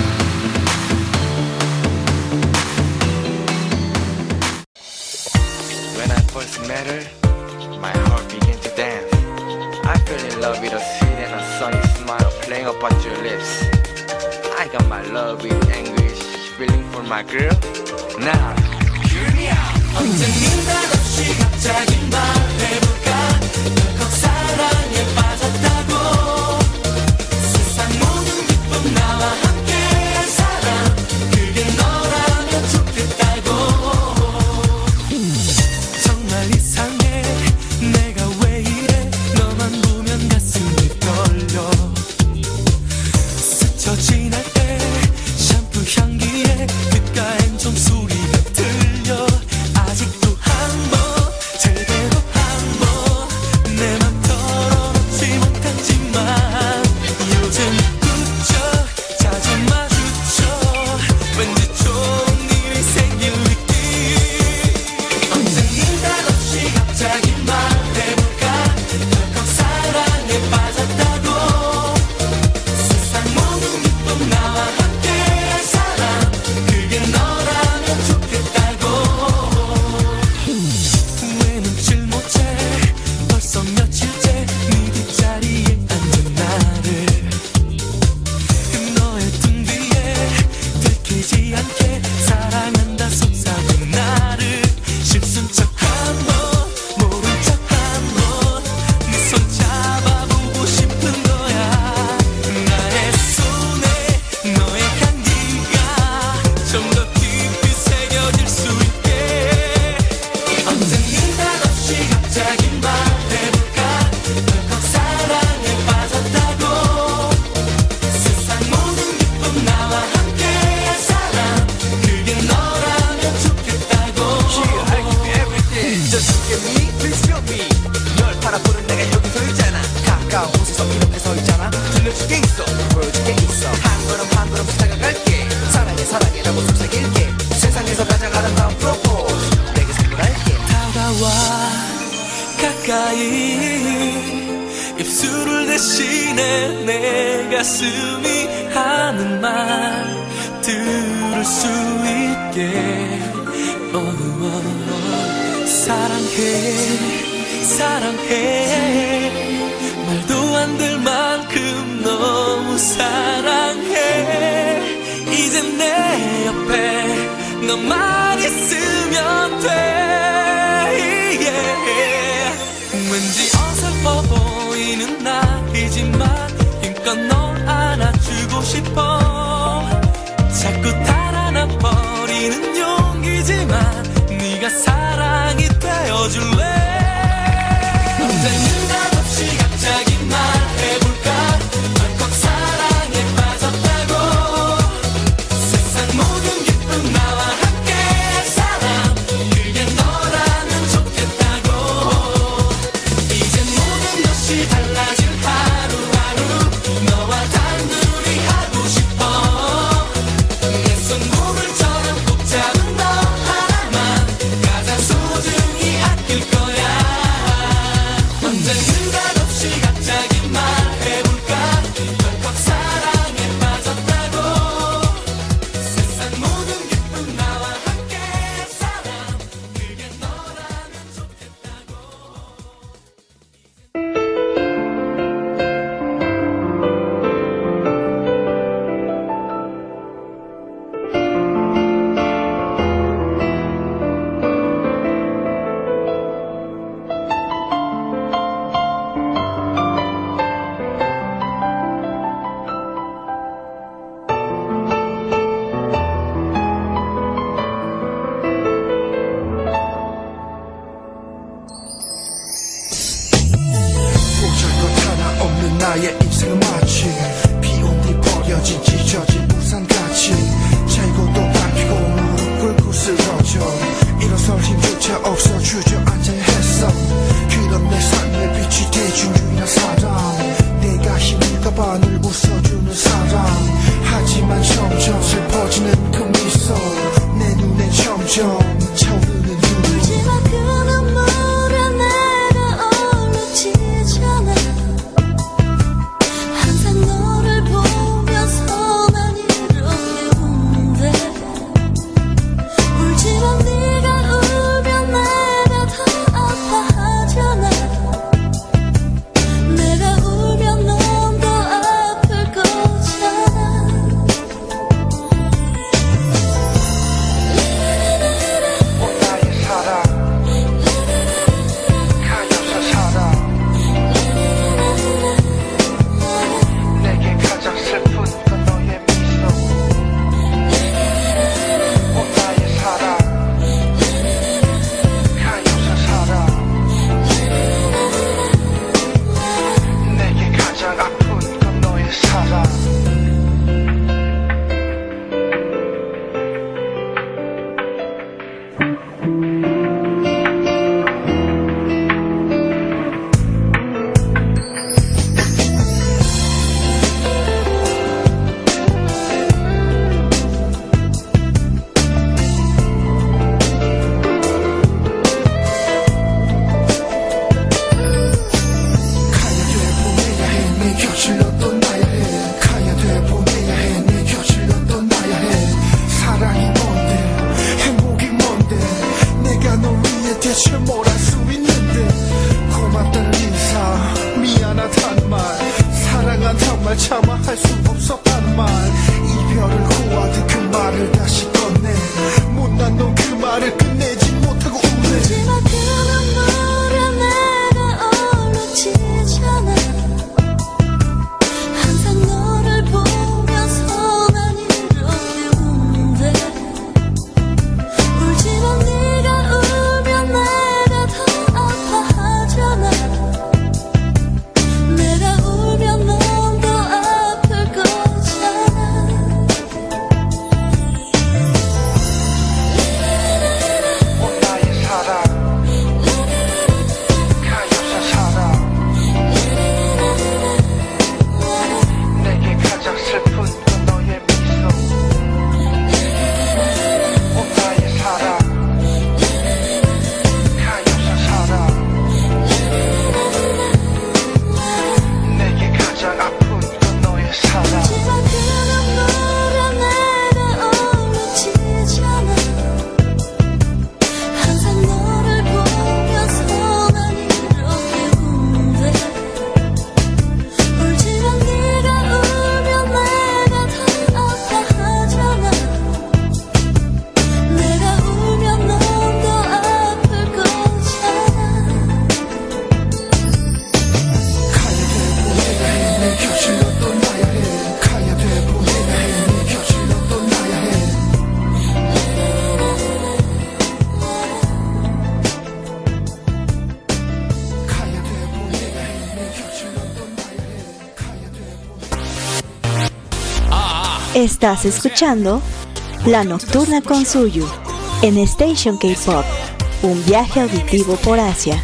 When I first met her, my heart began to dance. I fell in love with her sweet and a sunny smile playing upon your lips. I got my love with anguish, feeling for my girl. Now, hear me out. 언제는 없이 갑자기 말해볼까? 덜컥 사랑에 빠졌다고. 세상 모든 기쁨 나와 함께 살아. 그게 너라면 좋겠다고. 정말 이상해. 내가 왜 이래? 너만 보면 가슴이 떨려. 스쳐 지날 때 샴푸 향기에 귓가엔 좀 소리가 들려. 아직도 한번 제대로 한번 내 맘 털어놓지 못했지만 요즘 부쩍 자주 마주쳐 왠지 좋은 일이 생길 느낌. 언제는 날 없이 갑자기 말해볼까? 덜컥 사랑에 빠졌다고. 세상 모든 기쁨 나와 함께 살아. 그게 너라면 좋겠다고. 왜 눈치를 못 채? 벌써 며칠째 네 뒷자리에 앉은 나를. 너의 등 뒤에 들키지 않게 사랑한다 속삭인 나를. 실수인 척 한번 모른 척 한번 네 손 잡아보고 싶은 거야. 나의 손에 너의 향기가 좀 더 깊이 새겨질 수 있게. 언제는 날 없이 갑자기 말해볼까? 덜컥 사랑에 빠졌다고. 세상 모든 기쁨 나와 함께 살아. 그게 너라면 좋겠다고. Just look at me, please feel me. 널 바라보는 내가 여기 서 있잖아. 가까운 곳에서 이렇게 서 있잖아. 들려줄게 있어, 보여줄게 있어. 한 걸음 한 걸음씩 다가갈게. 사랑해 사랑해라고 속삭일게. 세상에서 가장 아름다운 프로포즈 내게 선물할게. 다가와 가까이 입술을 대신해 내 가슴이 하는 말 들을 수 있게. 사랑해 사랑해 말도 안 될 만큼 너무 사랑해. 이제 내 옆에 너만 있으면 돼. yeah. 왠지 어설퍼 보이는 나이지만 힘껏 널 안아주고 싶어. 자꾸 달아나 버리는 용기지만 네가 사랑이 되어줄래. 언제는 날 없이 갑자기 말해볼까? 덜컥 사랑에 빠졌다고. 세상 모든 기쁨 나와 함께 살아. 그게 너라면 좋겠다고. 이제 모든 것이 달라질 하루하루 너와 단둘이 하고 싶어. 내 Estás escuchando La Nocturna con Suyu en Station K-Pop, un viaje auditivo por Asia.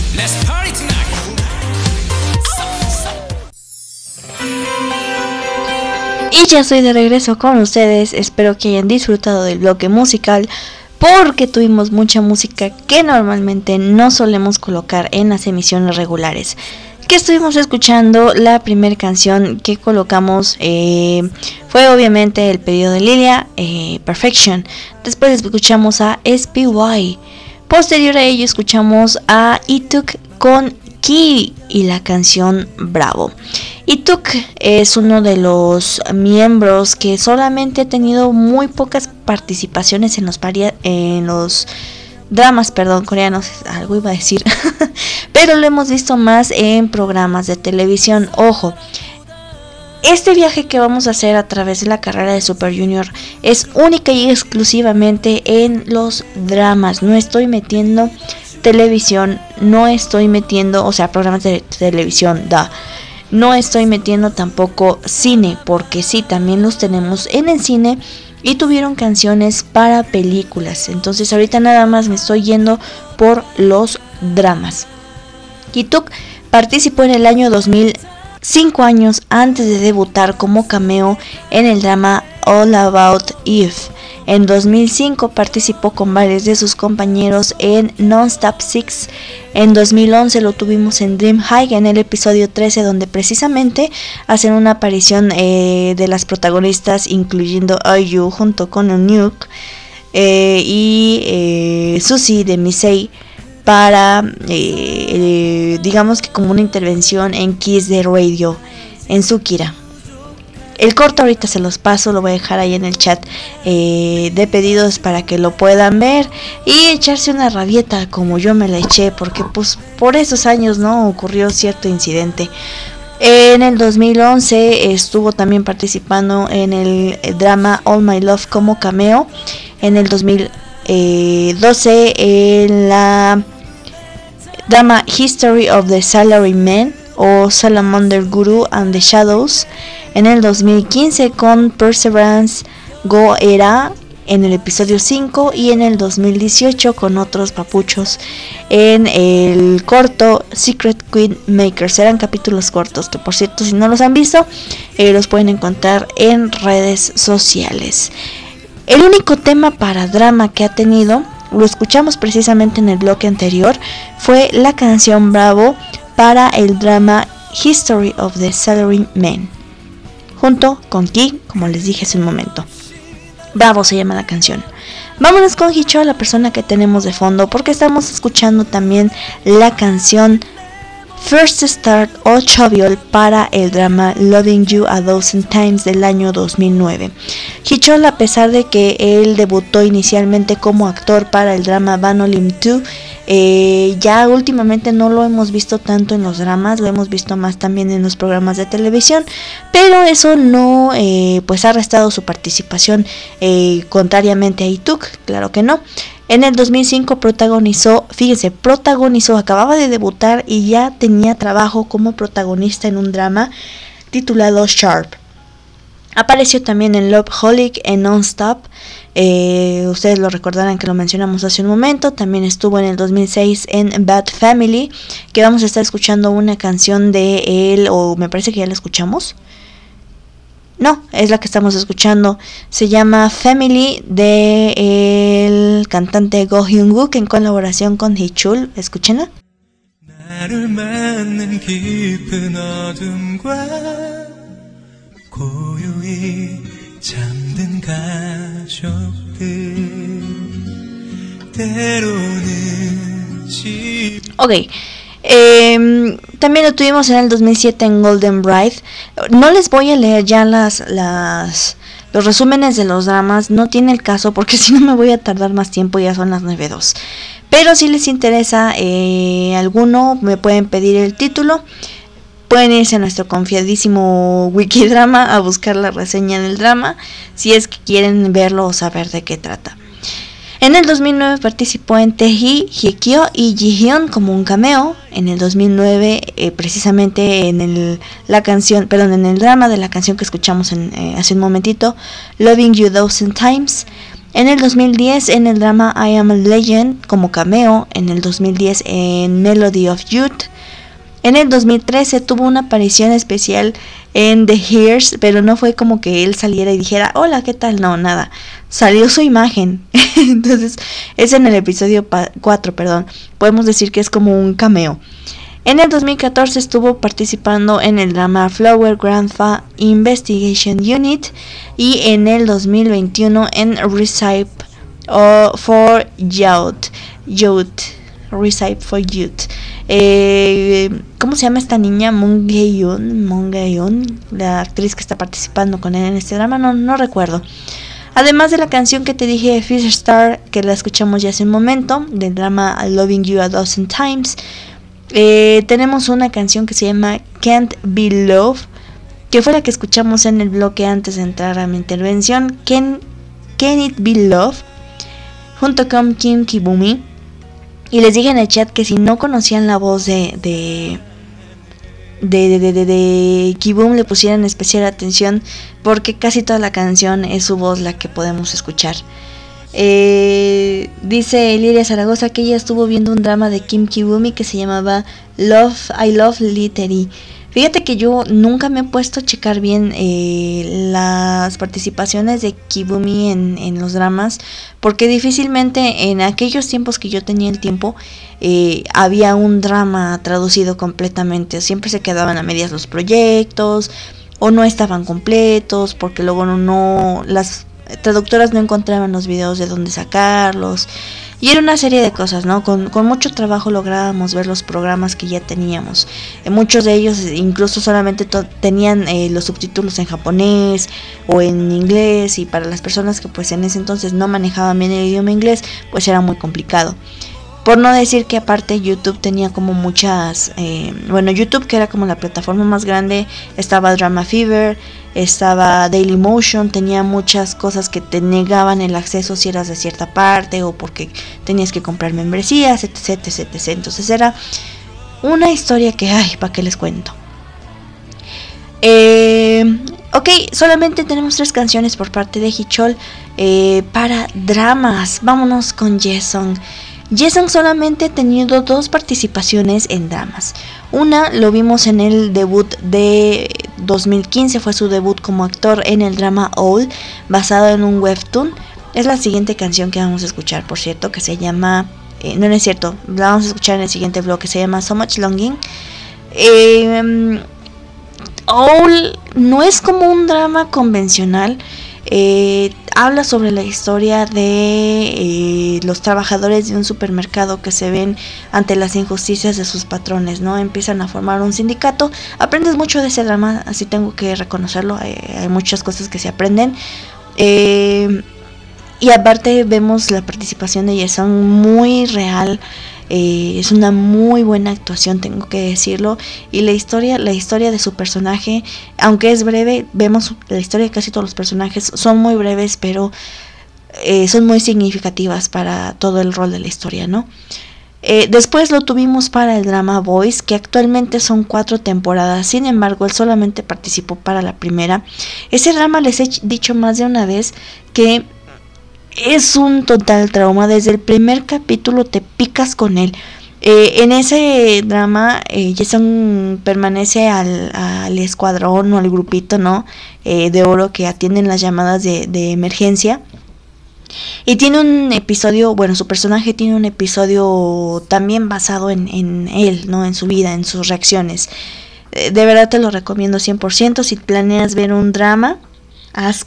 Y ya estoy de regreso con ustedes, espero que hayan disfrutado del bloque musical porque tuvimos mucha música que normalmente no solemos colocar en las emisiones regulares. Que estuvimos escuchando, la primera canción que colocamos fue obviamente el pedido de Lilia, Perfection. Después escuchamos a SPY. Posterior a ello escuchamos a Ituk con Ki y la canción Bravo. Ituk es uno de los miembros que solamente ha tenido muy pocas participaciones en los dramas, coreanos, algo iba a decir, pero lo hemos visto más en programas de televisión. Ojo, este viaje que vamos a hacer a través de la carrera de Super Junior es única y exclusivamente en los dramas. No estoy metiendo televisión, no estoy metiendo, o sea, programas de televisión, no estoy metiendo tampoco cine, porque sí, también los tenemos en el cine y tuvieron canciones para películas. Entonces ahorita nada más me estoy yendo por los dramas. Ituk participó en el año 2000, 5 años antes de debutar como cameo en el drama All About Eve. En 2005 participó con varios de sus compañeros en Non-Stop 6. En 2011 lo tuvimos en Dream High en el episodio 13, donde precisamente hacen una aparición de las protagonistas, incluyendo IU junto con Eunuk y Suzy de Misei, para digamos que como una intervención en Kiss the Radio en Tsukira. El corto ahorita se los paso, lo voy a dejar ahí en el chat de pedidos para que lo puedan ver y echarse una rabieta como yo me la eché, porque pues por esos años no ocurrió cierto incidente. En el 2011 estuvo también participando en el drama All My Love como cameo. En el 2012 en la drama History of the Salaryman o Salamander Guru and the Shadows. En el 2015 con Perseverance Go Era en el episodio 5 y en el 2018 con otros papuchos en el corto Secret Queen Makers. Eran capítulos cortos que, por cierto, si no los han visto, los pueden encontrar en redes sociales. El único tema para drama que ha tenido, lo escuchamos precisamente en el bloque anterior, fue la canción Bravo para el drama History of the Salaryman, junto con Ki, como les dije hace un momento. Bravo se llama la canción. Vámonos con Hicho, la persona que tenemos de fondo, porque estamos escuchando también la canción First Start o Choviol para el drama Loving You a Dozen Times del año 2009. Hichol, a pesar de que él debutó inicialmente como actor para el drama Vanolim 2, ya últimamente no lo hemos visto tanto en los dramas, lo hemos visto más también en los programas de televisión, pero eso no pues ha restado su participación, contrariamente a Ituk, claro que no. En el 2005 protagonizó, acababa de debutar y ya tenía trabajo como protagonista en un drama titulado Sharp. Apareció también en Loveholic, en Non-Stop, ustedes lo recordarán que lo mencionamos hace un momento. También estuvo en el 2006 en Bad Family, que vamos a estar escuchando una canción de él, o me parece que ya la escuchamos. No, es la que estamos escuchando. Se llama Family, de el cantante Go Hyun-wook en colaboración con Hichul. Escúchenla. 나를 맞는 깊은 어둠과 고요히 잠든 가족들 때로는 집. Ok. También lo tuvimos en el 2007 en Golden Bride. No les voy a leer ya los resúmenes de los dramas, no tiene el caso porque si no me voy a tardar más tiempo, ya son las 9:02. Pero si les interesa alguno, me pueden pedir el título. Pueden irse a nuestro confiadísimo Wikidrama a buscar la reseña del drama si es que quieren verlo o saber de qué trata. En el 2009 participó en Taehi, Hyeokyo y Jihyun como un cameo. En el 2009, precisamente en el drama de la canción que escuchamos hace un momentito, Loving You Thousand Times. En el 2010 en el drama I Am a Legend como cameo. En el 2010 en Melody of Youth. En el 2013 tuvo una aparición especial en The Hears, pero no fue como que él saliera y dijera, hola, ¿qué tal? No, nada. Salió su imagen. Entonces, es en el episodio 4, Podemos decir que es como un cameo. En el 2014 estuvo participando en el drama Flower Grandpa Investigation Unit. Y en el 2021 en Recipe for Youth. Recipe for Youth. ¿Cómo se llama esta niña? Moon Gae-yoon, la actriz que está participando con él en este drama, no recuerdo. Además de la canción que te dije, Fish Star, que la escuchamos ya hace un momento, del drama Loving You a Dozen Times, tenemos una canción que se llama Can't Be Love, que fue la que escuchamos en el bloque antes de entrar a mi intervención. Can It Be Love, junto con Kim Kibumi. Y les dije en el chat que si no conocían la voz de Kibum, le pusieran especial atención, porque casi toda la canción es su voz la que podemos escuchar. Dice Lilia Zaragoza que ella estuvo viendo un drama de Kim Kibumi que se llamaba I Love Literary. Fíjate que yo nunca me he puesto a checar bien las participaciones de Kibumi en los dramas, porque difícilmente en aquellos tiempos que yo tenía el tiempo había un drama traducido completamente. Siempre se quedaban a medias los proyectos o no estaban completos, porque luego las traductoras no encontraban los videos de dónde sacarlos. Y era una serie de cosas, ¿no? Con mucho trabajo lográbamos ver los programas que ya teníamos. Muchos de ellos incluso solamente tenían los subtítulos en japonés o en inglés, y para las personas que pues en ese entonces no manejaban bien el idioma inglés, pues era muy complicado. Por no decir que aparte YouTube tenía como muchas... YouTube, que era como la plataforma más grande, estaba Drama Fever, estaba Dailymotion, tenía muchas cosas que te negaban el acceso si eras de cierta parte o porque tenías que comprar membresías, etc. Entonces era una historia que, ¿para qué les cuento? Ok, solamente tenemos 3 canciones por parte de Hichol para dramas. Vámonos con Jaeseong. Jaeseong solamente ha tenido 2 participaciones en dramas. Una lo vimos en el debut de 2015, fue su debut como actor en el drama All, basado en un webtoon. Es la siguiente canción que vamos a escuchar, por cierto, que se llama... no es cierto, la vamos a escuchar en el siguiente vlog, que se llama So Much Longing. All no es como un drama convencional. Habla sobre la historia de los trabajadores de un supermercado que se ven ante las injusticias de sus patrones, ¿no? Empiezan a formar un sindicato. Aprendes mucho de ese drama, así tengo que reconocerlo. Hay muchas cosas que se aprenden. Y aparte vemos la participación de Jaeseong muy real. Es una muy buena actuación, tengo que decirlo. Y la historia de su personaje, aunque es breve, vemos la historia de casi todos los personajes, son muy breves, pero son muy significativas para todo el rol de la historia, ¿no? Después lo tuvimos para el drama Boys, que actualmente son 4 temporadas. Sin embargo, él solamente participó para la primera. Ese drama, les he dicho más de una vez que es un total trauma. Desde el primer capítulo te picas con él. En ese drama, Jaeseong permanece al escuadrón o al grupito, ¿no? De oro que atienden las llamadas de emergencia. Y tiene un episodio, su personaje tiene un episodio también basado en él, ¿no? En su vida, en sus reacciones. De verdad te lo recomiendo 100%. Si planeas ver un drama, haz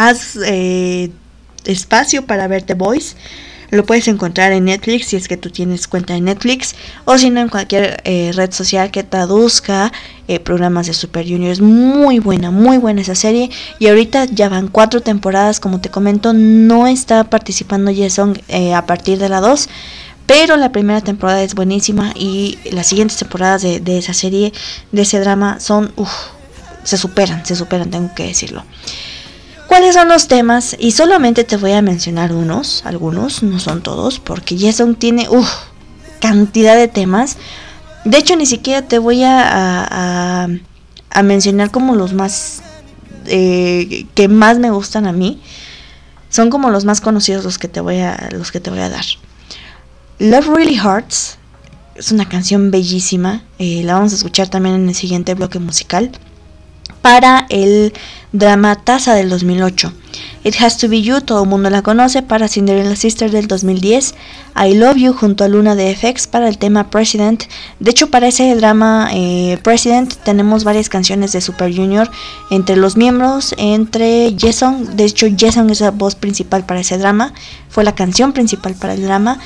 espacio para ver The Boys. Lo puedes encontrar en Netflix si es que tú tienes cuenta de Netflix, o si no en cualquier red social que traduzca programas de Super Junior. Es muy buena esa serie, y ahorita ya van 4 temporadas. Como te comento, no está participando Jaeseong a partir de la 2, pero la primera temporada es buenísima, y las siguientes temporadas de esa serie, de ese drama, son se superan, tengo que decirlo. ¿Cuáles son los temas? Y solamente te voy a mencionar algunos, no son todos, porque Jason tiene cantidad de temas. De hecho, ni siquiera te voy a mencionar como los más que más me gustan a mí. Son como los más conocidos los que te voy a dar. Love Really Hurts es una canción bellísima. La vamos a escuchar también en el siguiente bloque musical. Para el drama Tasa del 2008. It Has to Be You, todo el mundo la conoce, para Cinderella Sister del 2010. I Love You junto a Luna de FX para el tema President. De hecho, para ese drama President tenemos varias canciones de Super Junior entre los miembros, entre Jason. De hecho, Jason es la voz principal para ese drama, fue la canción principal para el drama.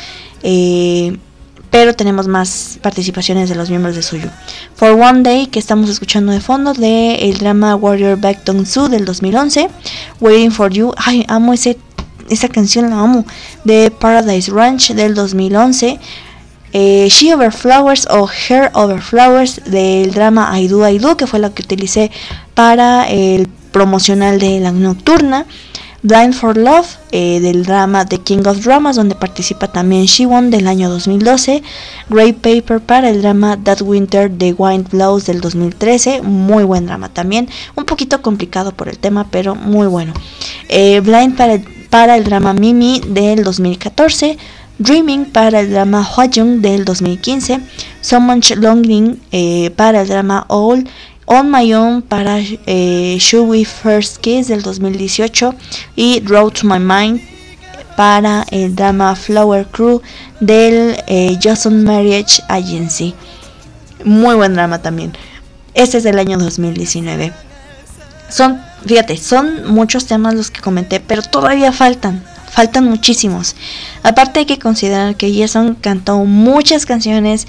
Pero tenemos más participaciones de los miembros de Suyu. For One Day, que estamos escuchando de fondo, de el drama Warrior Back Dong-soo del 2011. Waiting for You, ay, amo esa canción, la amo. De Paradise Ranch del 2011. She Over Flowers o Her Over Flowers del drama I Do, que fue la que utilicé para el promocional de la nocturna. Blind for Love del drama The King of Dramas, donde participa también Siwon del año 2012. Grey Paper para el drama That Winter The Wind Blows del 2013, muy buen drama también, un poquito complicado por el tema, pero muy bueno. Blind para el drama Mimi del 2014. Dreaming para el drama Hwajung del 2015. So Much Longing para el drama All On My Own para Should We First Kiss del 2018 y Draw to My Mind para el drama Flower Crew del Johnson Marriage Agency. Muy buen drama también. Este es del año 2019. Son muchos temas los que comenté, pero todavía faltan muchísimos. Aparte hay que considerar que Jason cantó muchas canciones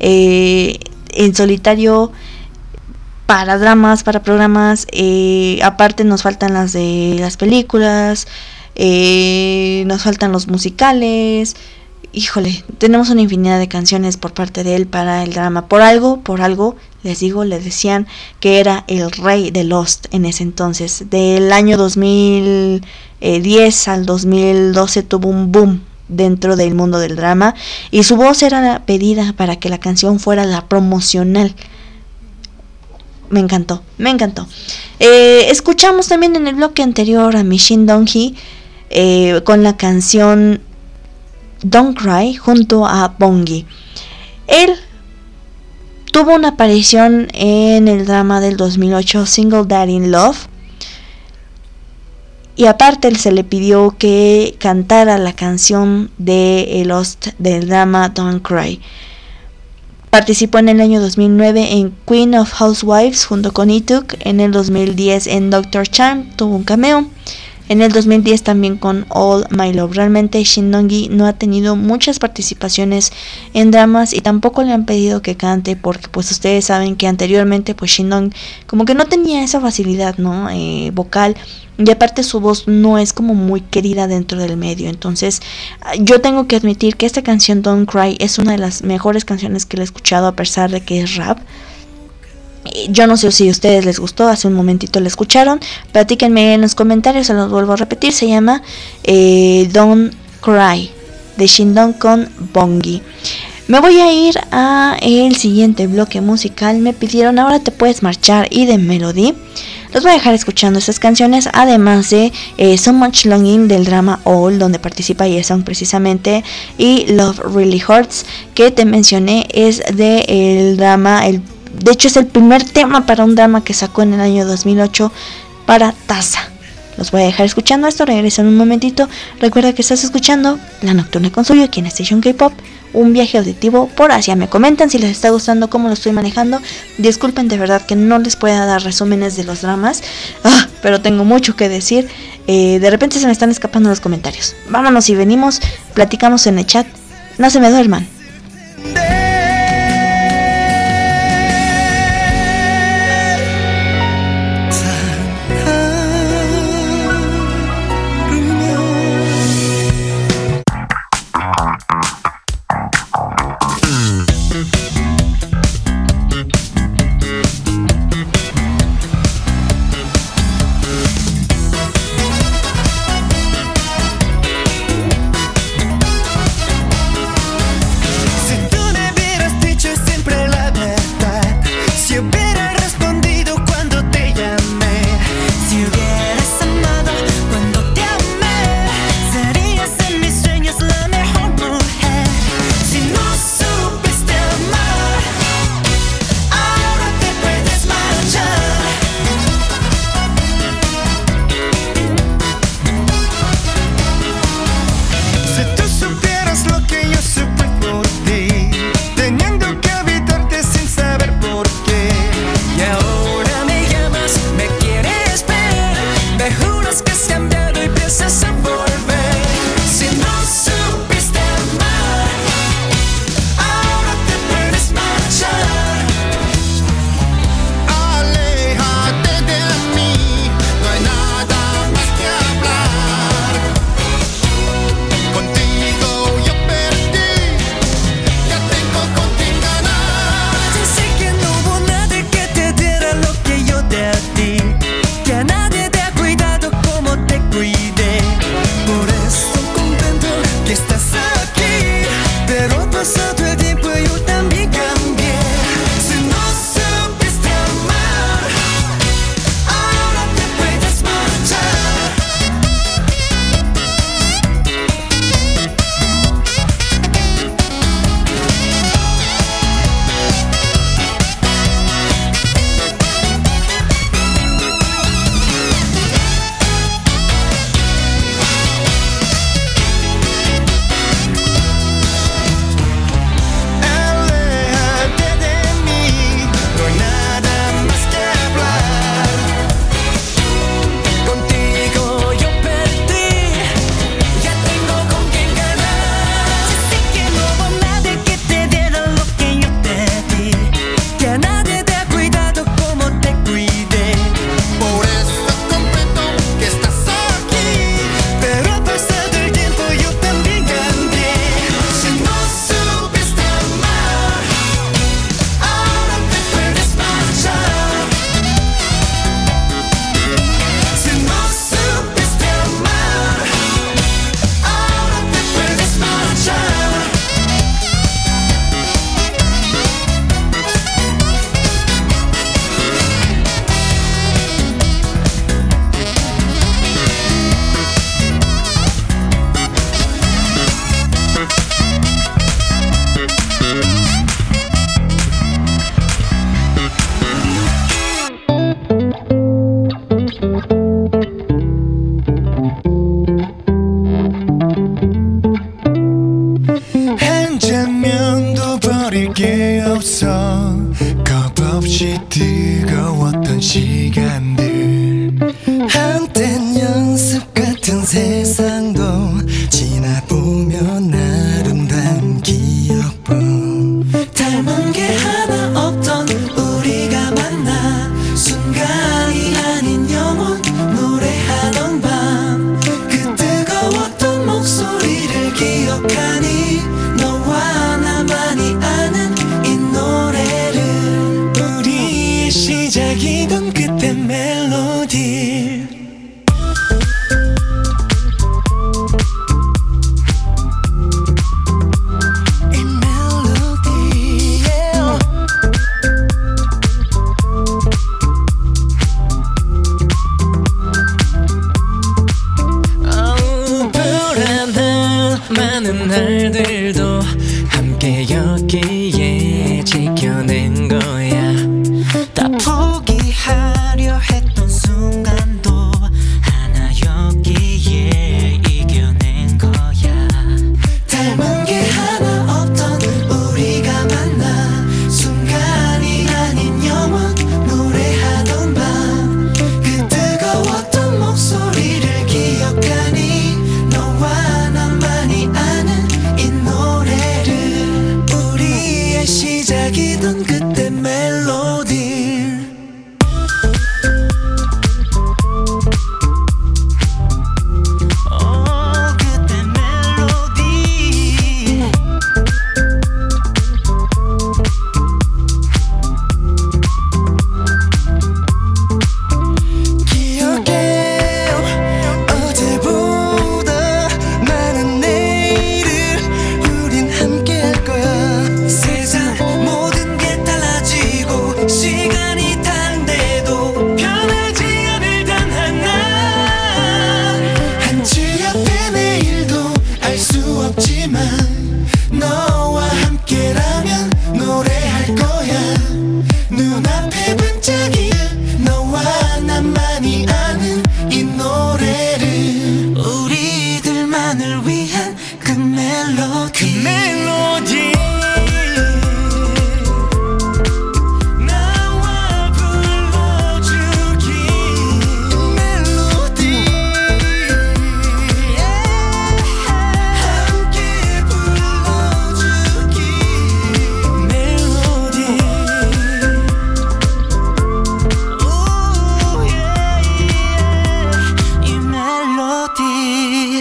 en solitario, para dramas, para programas. Aparte nos faltan las de las películas, nos faltan los musicales. Híjole, tenemos una infinidad de canciones por parte de él para el drama. Por algo, le decían que era el rey de Lost en ese entonces. Del año 2010 al 2012 tuvo un boom dentro del mundo del drama y su voz era pedida para que la canción fuera la promocional. Me encantó. Escuchamos también en el bloque anterior a Shin Dong-hee con la canción Don't Cry junto a Bongi. Él tuvo una aparición en el drama del 2008 Single Dad in Love, y aparte se le pidió que cantara la canción de Lost del drama Don't Cry. Participó en el año 2009 en Queen of Housewives junto con Ituk. En el 2010 en Dr. Charm tuvo un cameo. En el 2010 también con All My Love. Realmente Shin Dong-hee no ha tenido muchas participaciones en dramas y tampoco le han pedido que cante, porque pues ustedes saben que anteriormente pues Shin Dong como que no tenía esa facilidad, ¿no? Vocal. Y aparte su voz no es como muy querida dentro del medio. Entonces yo tengo que admitir que esta canción Don't Cry es una de las mejores canciones que le he escuchado, a pesar de que es rap. Yo no sé si a ustedes les gustó, hace un momentito la escucharon. Platíquenme en los comentarios, se los vuelvo a repetir. Se llama Don't Cry de Shin Dong con Bongi. Me voy a ir a el siguiente bloque musical. Me pidieron Ahora Te Puedes Marchar y de Melody. Los voy a dejar escuchando estas canciones, además de So Much Longing del drama All, donde participa Jason precisamente, y Love Really Hurts, que te mencioné, es del drama, de hecho es el primer tema para un drama que sacó en el año 2008 para Tasa. Los voy a dejar escuchando esto, regreso en un momentito. Recuerda que estás escuchando La Nocturna con Suyu aquí en Station K-Pop, un viaje auditivo por Asia. Me comentan si les está gustando cómo lo estoy manejando. Disculpen de verdad que no les pueda dar resúmenes de los dramas, pero tengo mucho que decir. De repente se me están escapando los comentarios. Vámonos y venimos, platicamos en el chat. No se me duerman. 몹시 뜨거웠던 시간들 한땐 연습 같은 세상도 지나보면 아름다운 기억뿐 닮은 게 하나 없던 우리가 만나 순간이 아닌 영원 노래하던 밤 그 뜨거웠던 목소리를 기억하니 너와 나만이 아는 이 노래를 우리의 시작이던 그때 멜로디 많은 날들도 함께 여기에 지켜낸 거야 다 포기하려 했던 순간도 하나 여기에 이겨낸 거야 닮은 게 하나 없던 우리가 만나 순간이 아닌 영원 노래하던 밤 그 뜨거웠던 목소리를 기억하니 너와 나만이 아는 이 노래를 우리의 시작이던 그때 멜로디 그때 멜로디 기억해 어제보다 많은 내일을 우린 함께 할 거야 세상 모든 게 달라지고 시간이 단데도 변하지 않을 단 하나 한 주 앞의 내일도 알 수 없지만 너와 함께라면 노래할 거야 눈앞에 반짝이는 너와 나만이 아는 이 노래를 우리들만을 위한 그 멜로디 나와 불러주기 멜로디 함께 불러주기 멜로디 이 멜로디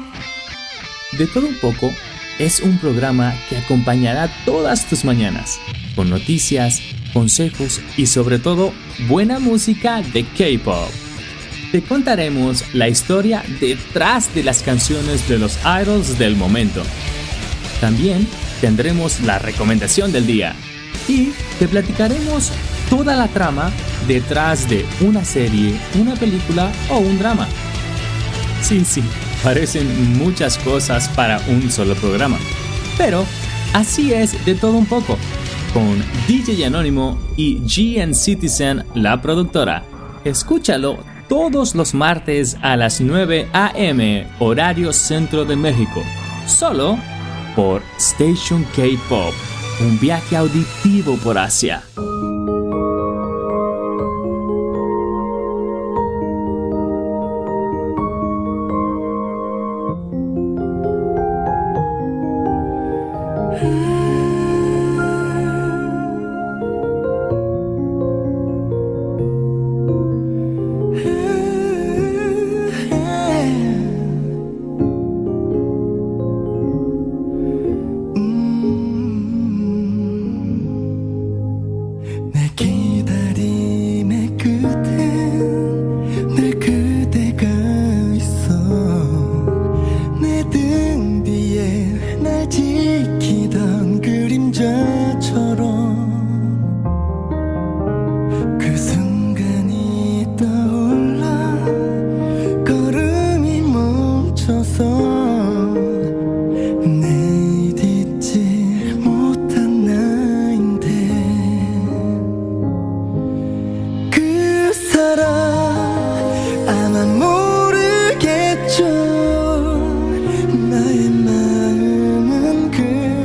De todo un poco es un programa que acompañará todas tus mañanas, con noticias, consejos y sobre todo buena música de K-pop. Te contaremos la historia detrás de las canciones de los idols del momento. También tendremos la recomendación del día y te platicaremos toda la trama detrás de una serie, una película o un drama. Sí, parecen muchas cosas para un solo programa, pero así es de todo un poco, con DJ Anónimo y GN Citizen, la productora. Escúchalo todos los martes a las 9 a.m. horario Centro de México, solo por Station K-Pop, un viaje auditivo por Asia. 나의 마음은 그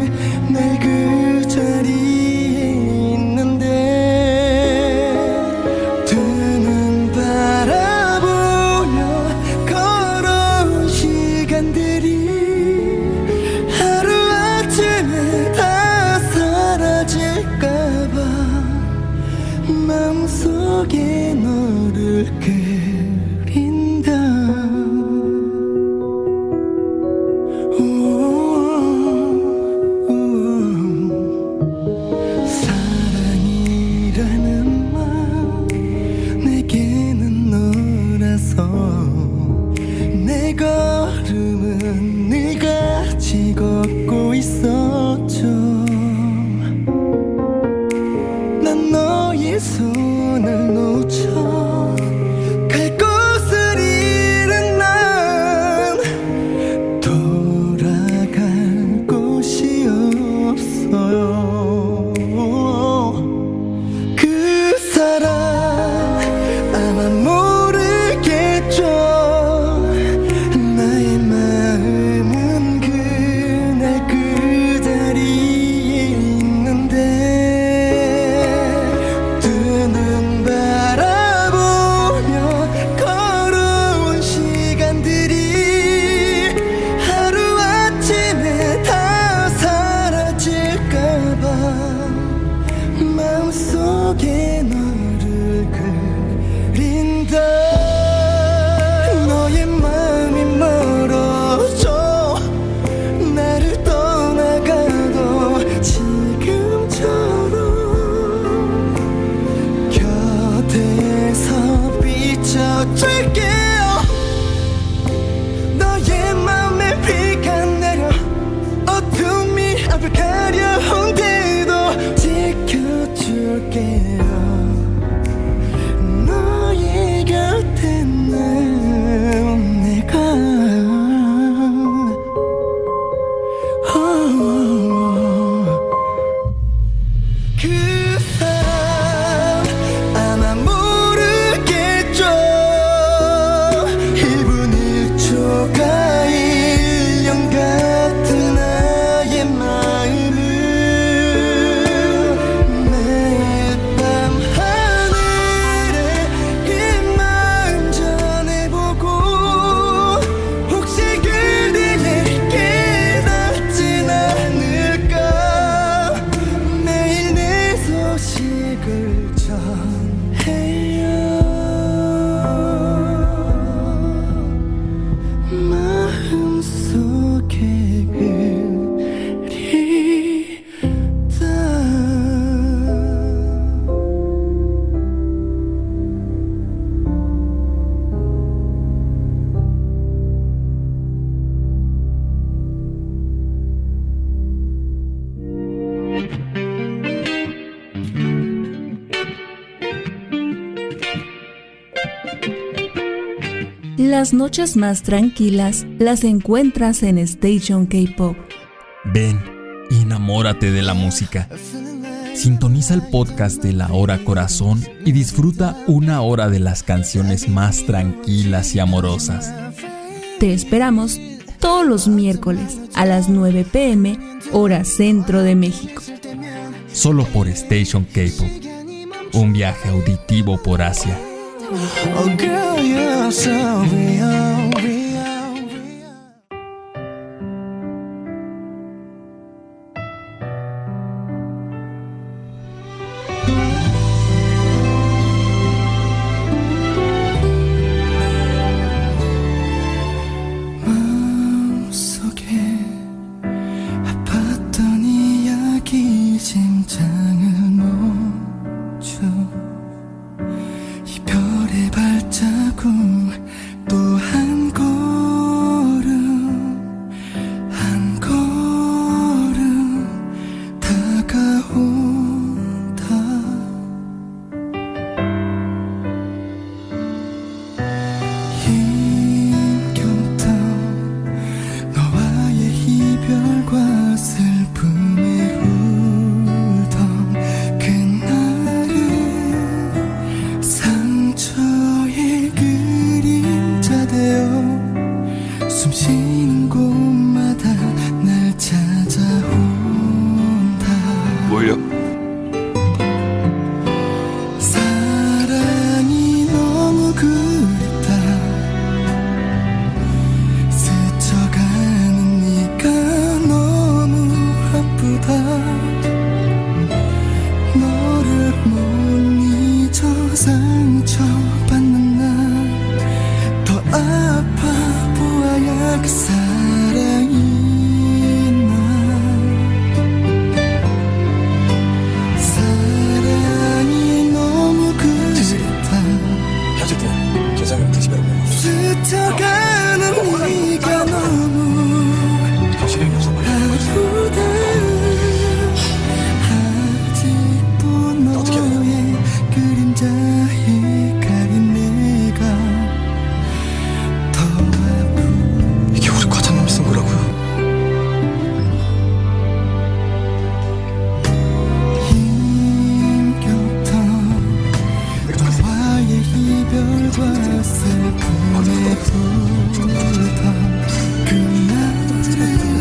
Las noches más tranquilas las encuentras en Station K-Pop. Ven y enamórate de la música. Sintoniza el podcast de La Hora Corazón y disfruta una hora de las canciones más tranquilas y amorosas. Te esperamos todos los miércoles a las 9 p.m. hora Centro de México. Solo por Station K-Pop. Un viaje auditivo por Asia. Oh girl, you're so real, real. 마음속에 아팠던 이야기 심장을 멈춰 이별의 발자국 또 한 걸음 한 걸음 다가온다 힘겹던 너와의 이별과 슬픔에 울던 그날은 상처의 그림자 되어 숨쉬는 곳마다 날 찾아온다. 뭘요? 사랑이 너무 그립다. 스쳐가는 네가 너무 아프다. 너를 못 잊어 상처받는 날 더 아파 보아야 그 사랑이 나. 사랑이 너무 그립다. 헤어질 때 계산을 다시 배우고 스쳐가는 네가 너무 당신의 용서 아프다. 아직도 너의 그림자에 가린 내가 더 아픈. 이게 우리 과장님이 쓴 거라고요? 힘겹던 너와의 이별과 슬픔에 울던 그날은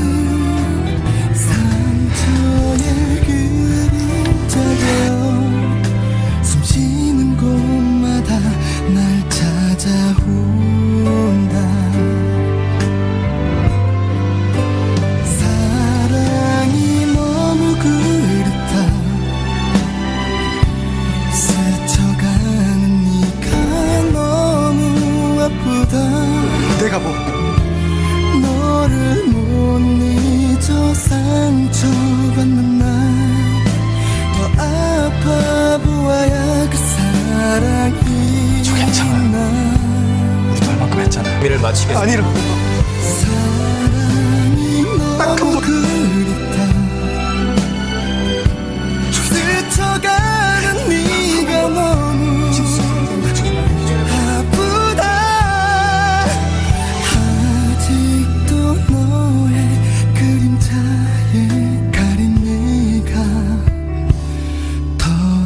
상처의 그림자 되어 숨쉬는 곳마다 날 찾아온다. 사랑이 너무 그립다. 스쳐가는 네가 너무 아프다. 내가 뭐 너를 못 잊어 상처받는 날 더 아파 보아야 그 사랑이 저 괜찮아요. 나. 우리 할 만큼 했잖아요. 미를 마치겠습니다. 아니라 사랑이 너무 그립다. 스쳐가는 네가 너무 아프다. 아직도 너의 그림자에 가린 내가 더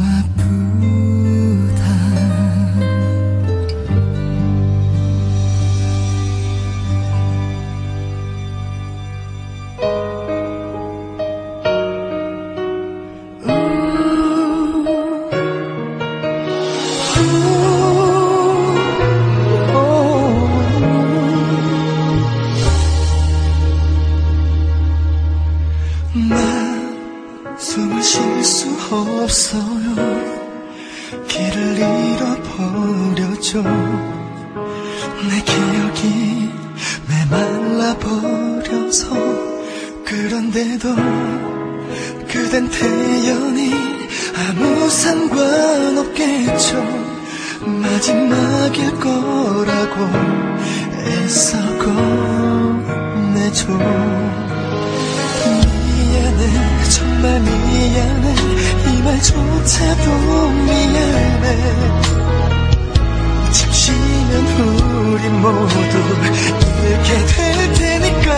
아프다. 난 숨을 쉴 수 없어요. 길을 잃어버렸죠. 내 기억이 메말라버려서. 그런데도 그댄 태연히 아무 상관없겠죠. 마지막일 거라고 애써 건네줘. 미안해, 정말 미안해, 이 말조차도 미안해. 잠시면 우리 모두 잃게 될 테니까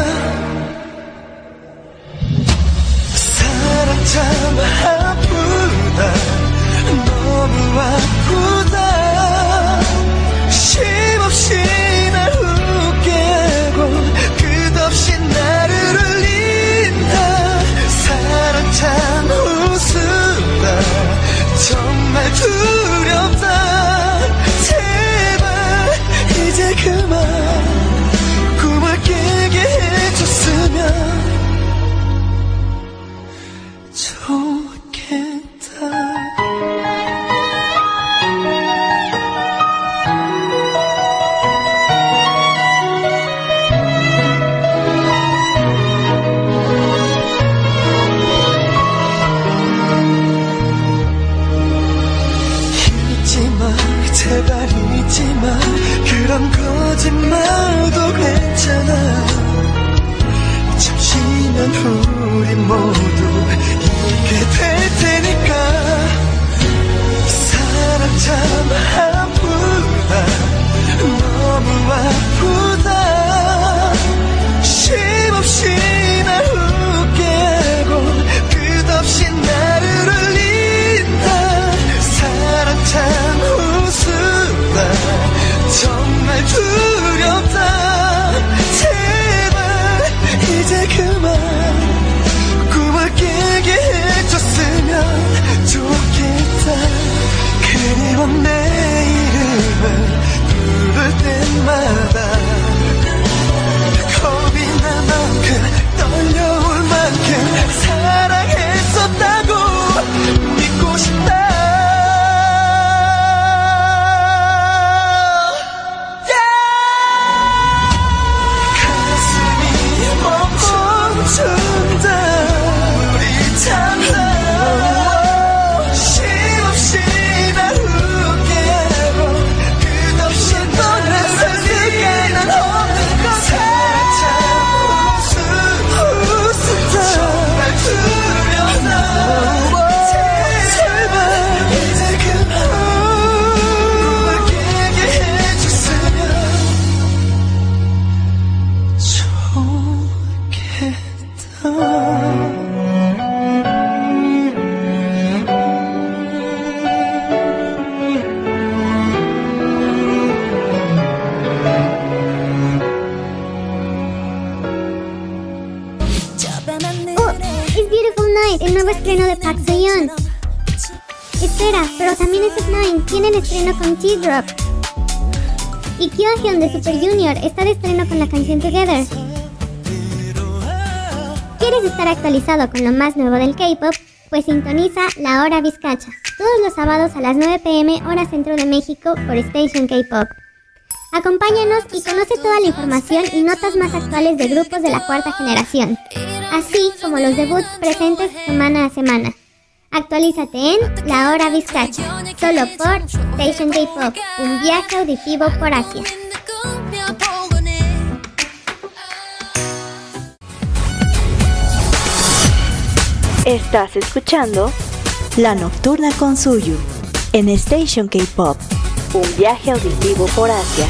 사랑 참 아프다 너무 아프다 쉼없이 날 웃게 하고 끝없이 나를 울린다 사랑 참 우스다 정말 두렵다 제발 이제 그만 꿈을 깨게 해줬으면 좋겠다 잊지마 제발 잊지마 그런 거짓말도 괜찮아 잠시면 우리 모두 잊게 될 테니까 사랑 참 아프다 너무 아프다 쉼없이 날 웃게 하고 끝없이 나를 울린다 사랑 참 우스다 정말 두렵다 제발 이제 그만 꿈을 깨게 해줬으면 좋겠다 그리워 내 이름을 부를 때마다 겁이 날 만큼 떨려올 만큼 사랑했었다고 믿고 싶다 멈춘다 우리 참다 쉼없이 날 웃게 하고 끝없이 너를 살리게 난 없는 것 사랑 참 우스다 정말 두렵다 제발 이제 그만 꿈을 깨게 해줬으면 It's Beautiful Night, el nuevo estreno de Park So-yeon. Espera, pero también es F9, tienen estreno con T-Drop. Y Kyohyun de Super Junior está de estreno con la canción Together. ¿Quieres estar actualizado con lo más nuevo del K-pop? Pues sintoniza La Hora Vizcacha, todos los sábados a las 9 p.m. hora centro de México por Station K-pop. Acompáñanos y conoce toda la información y notas más actuales de grupos de la cuarta generación, así como los debuts presentes semana a semana. Actualízate en La Hora Vizcacha, solo por Station K-pop, un viaje auditivo por Asia. Estás escuchando La Nocturna con Suyu en Station K-pop, un viaje auditivo por Asia.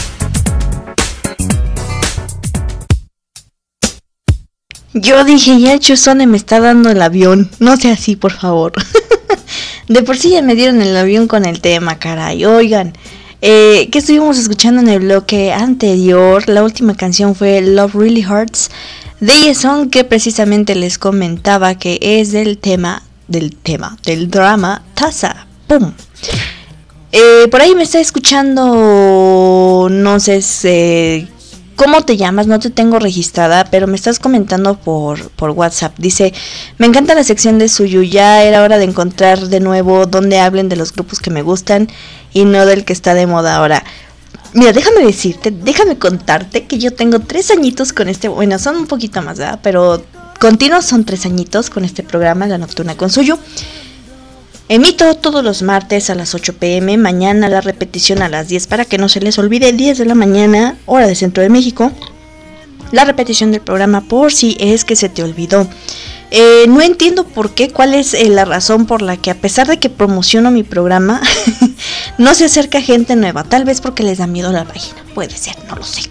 Yo dije, ya el Chuzone me está dando el avión. No sea así, por favor. De por sí ya me dieron el avión con el tema, caray. Oigan, ¿qué estuvimos escuchando en el bloque anterior? La última canción fue Love Really Hurts de Yeson, que precisamente les comentaba que es del drama Tasa. ¡Pum! Por ahí me está escuchando, no sé cómo te llamas, no te tengo registrada, pero me estás comentando por WhatsApp. Dice, me encanta la sección de Suyu, ya era hora de encontrar de nuevo donde hablen de los grupos que me gustan y no del que está de moda ahora. Mira, déjame contarte que yo tengo 3 añitos con bueno, son un poquito más, ¿verdad? Pero continuos son 3 añitos con este programa, La Nocturna con Suyu. Emito todos los martes a las 8 p.m, mañana la repetición a las 10 para que no se les olvide, 10 de la mañana, hora del centro de México. La repetición del programa por si es que se te olvidó. No entiendo por qué, cuál es la razón por la que a pesar de que promociono mi programa, no se acerca gente nueva, tal vez porque les da miedo la página, puede ser, no lo sé.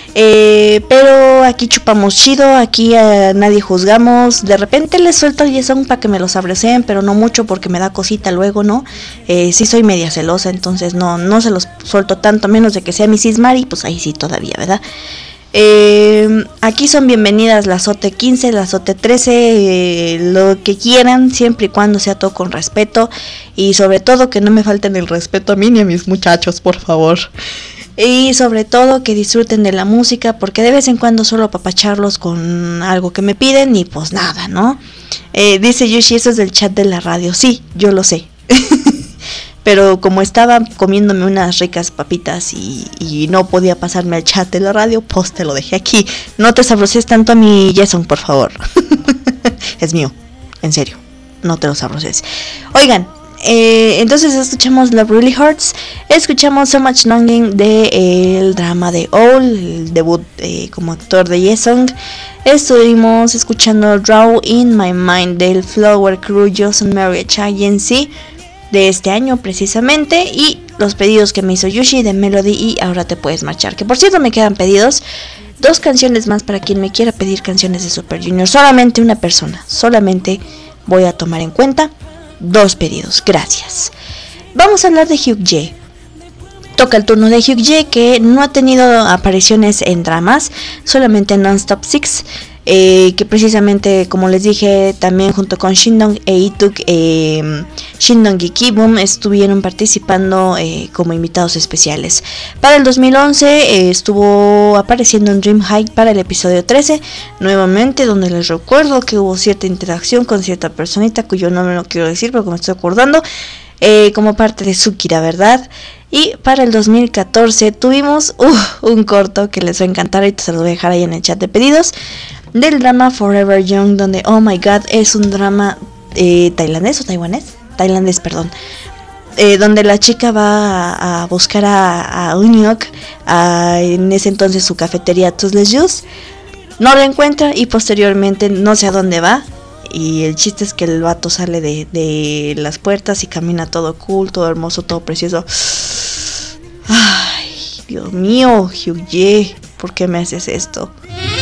Pero aquí chupamos chido, aquí a nadie juzgamos. De repente les suelto el yesón para que me los abracen, pero no mucho porque me da cosita luego, ¿no? Sí soy media celosa, entonces no se los suelto tanto, a menos de que sea Mrs. Mari, pues ahí sí todavía, ¿verdad? Aquí son bienvenidas la Sote 15, la Sote 13, lo que quieran, siempre y cuando sea todo con respeto. Y sobre todo que no me falten el respeto a mí ni a mis muchachos, por favor. Y sobre todo que disfruten de la música, porque de vez en cuando solo apapacharlos con algo que me piden y pues nada, ¿no? Dice Yushi, eso es del chat de la radio. Sí, yo lo sé. Pero como estaba comiéndome unas ricas papitas y no podía pasarme al chat de la radio, pues te lo dejé aquí. No te sabroces tanto a mi Jason, por favor. Es mío, en serio, no te lo sabroces. Oigan, entonces escuchamos Love Really Hurts, escuchamos So Much Longing del drama de Owl, el debut como actor de Yesong. Estuvimos escuchando Draw in My Mind del Flower Crew Johnson Marriage Agency de este año precisamente, y los pedidos que me hizo Yushi de Melody y Ahora Te Puedes Marchar, que por cierto me quedan pedidos, 2 canciones más para quien me quiera pedir canciones de Super Junior, solamente una persona, solamente voy a tomar en cuenta 2 pedidos, gracias. Vamos a hablar de Hyuk Jae. Toca el turno de Hyuk Jae, que no ha tenido apariciones en dramas, solamente en Non-Stop 6, que precisamente, como les dije, también junto con Shindong e Ituk, Shindong y Kibum estuvieron participando como invitados especiales. Para el 2011 estuvo apareciendo en Dream High para el episodio 13, nuevamente, donde les recuerdo que hubo cierta interacción con cierta personita cuyo nombre no quiero decir porque me estoy acordando, como parte de Tsukira, ¿verdad? Y para el 2014 tuvimos un corto que les va a encantar, ahorita se los voy a dejar ahí en el chat de pedidos, del drama Forever Young, donde oh my god, es un drama tailandés o taiwanés, tailandés, perdón, donde la chica va a buscar a Unyok, en ese entonces su cafetería Toothless Juice, no la encuentra y posteriormente no sé a dónde va. Y el chiste es que el vato sale de las puertas y camina todo cool, todo hermoso, todo precioso. Ay, Dios mío, Hyuk Jae, ¿por qué me haces esto?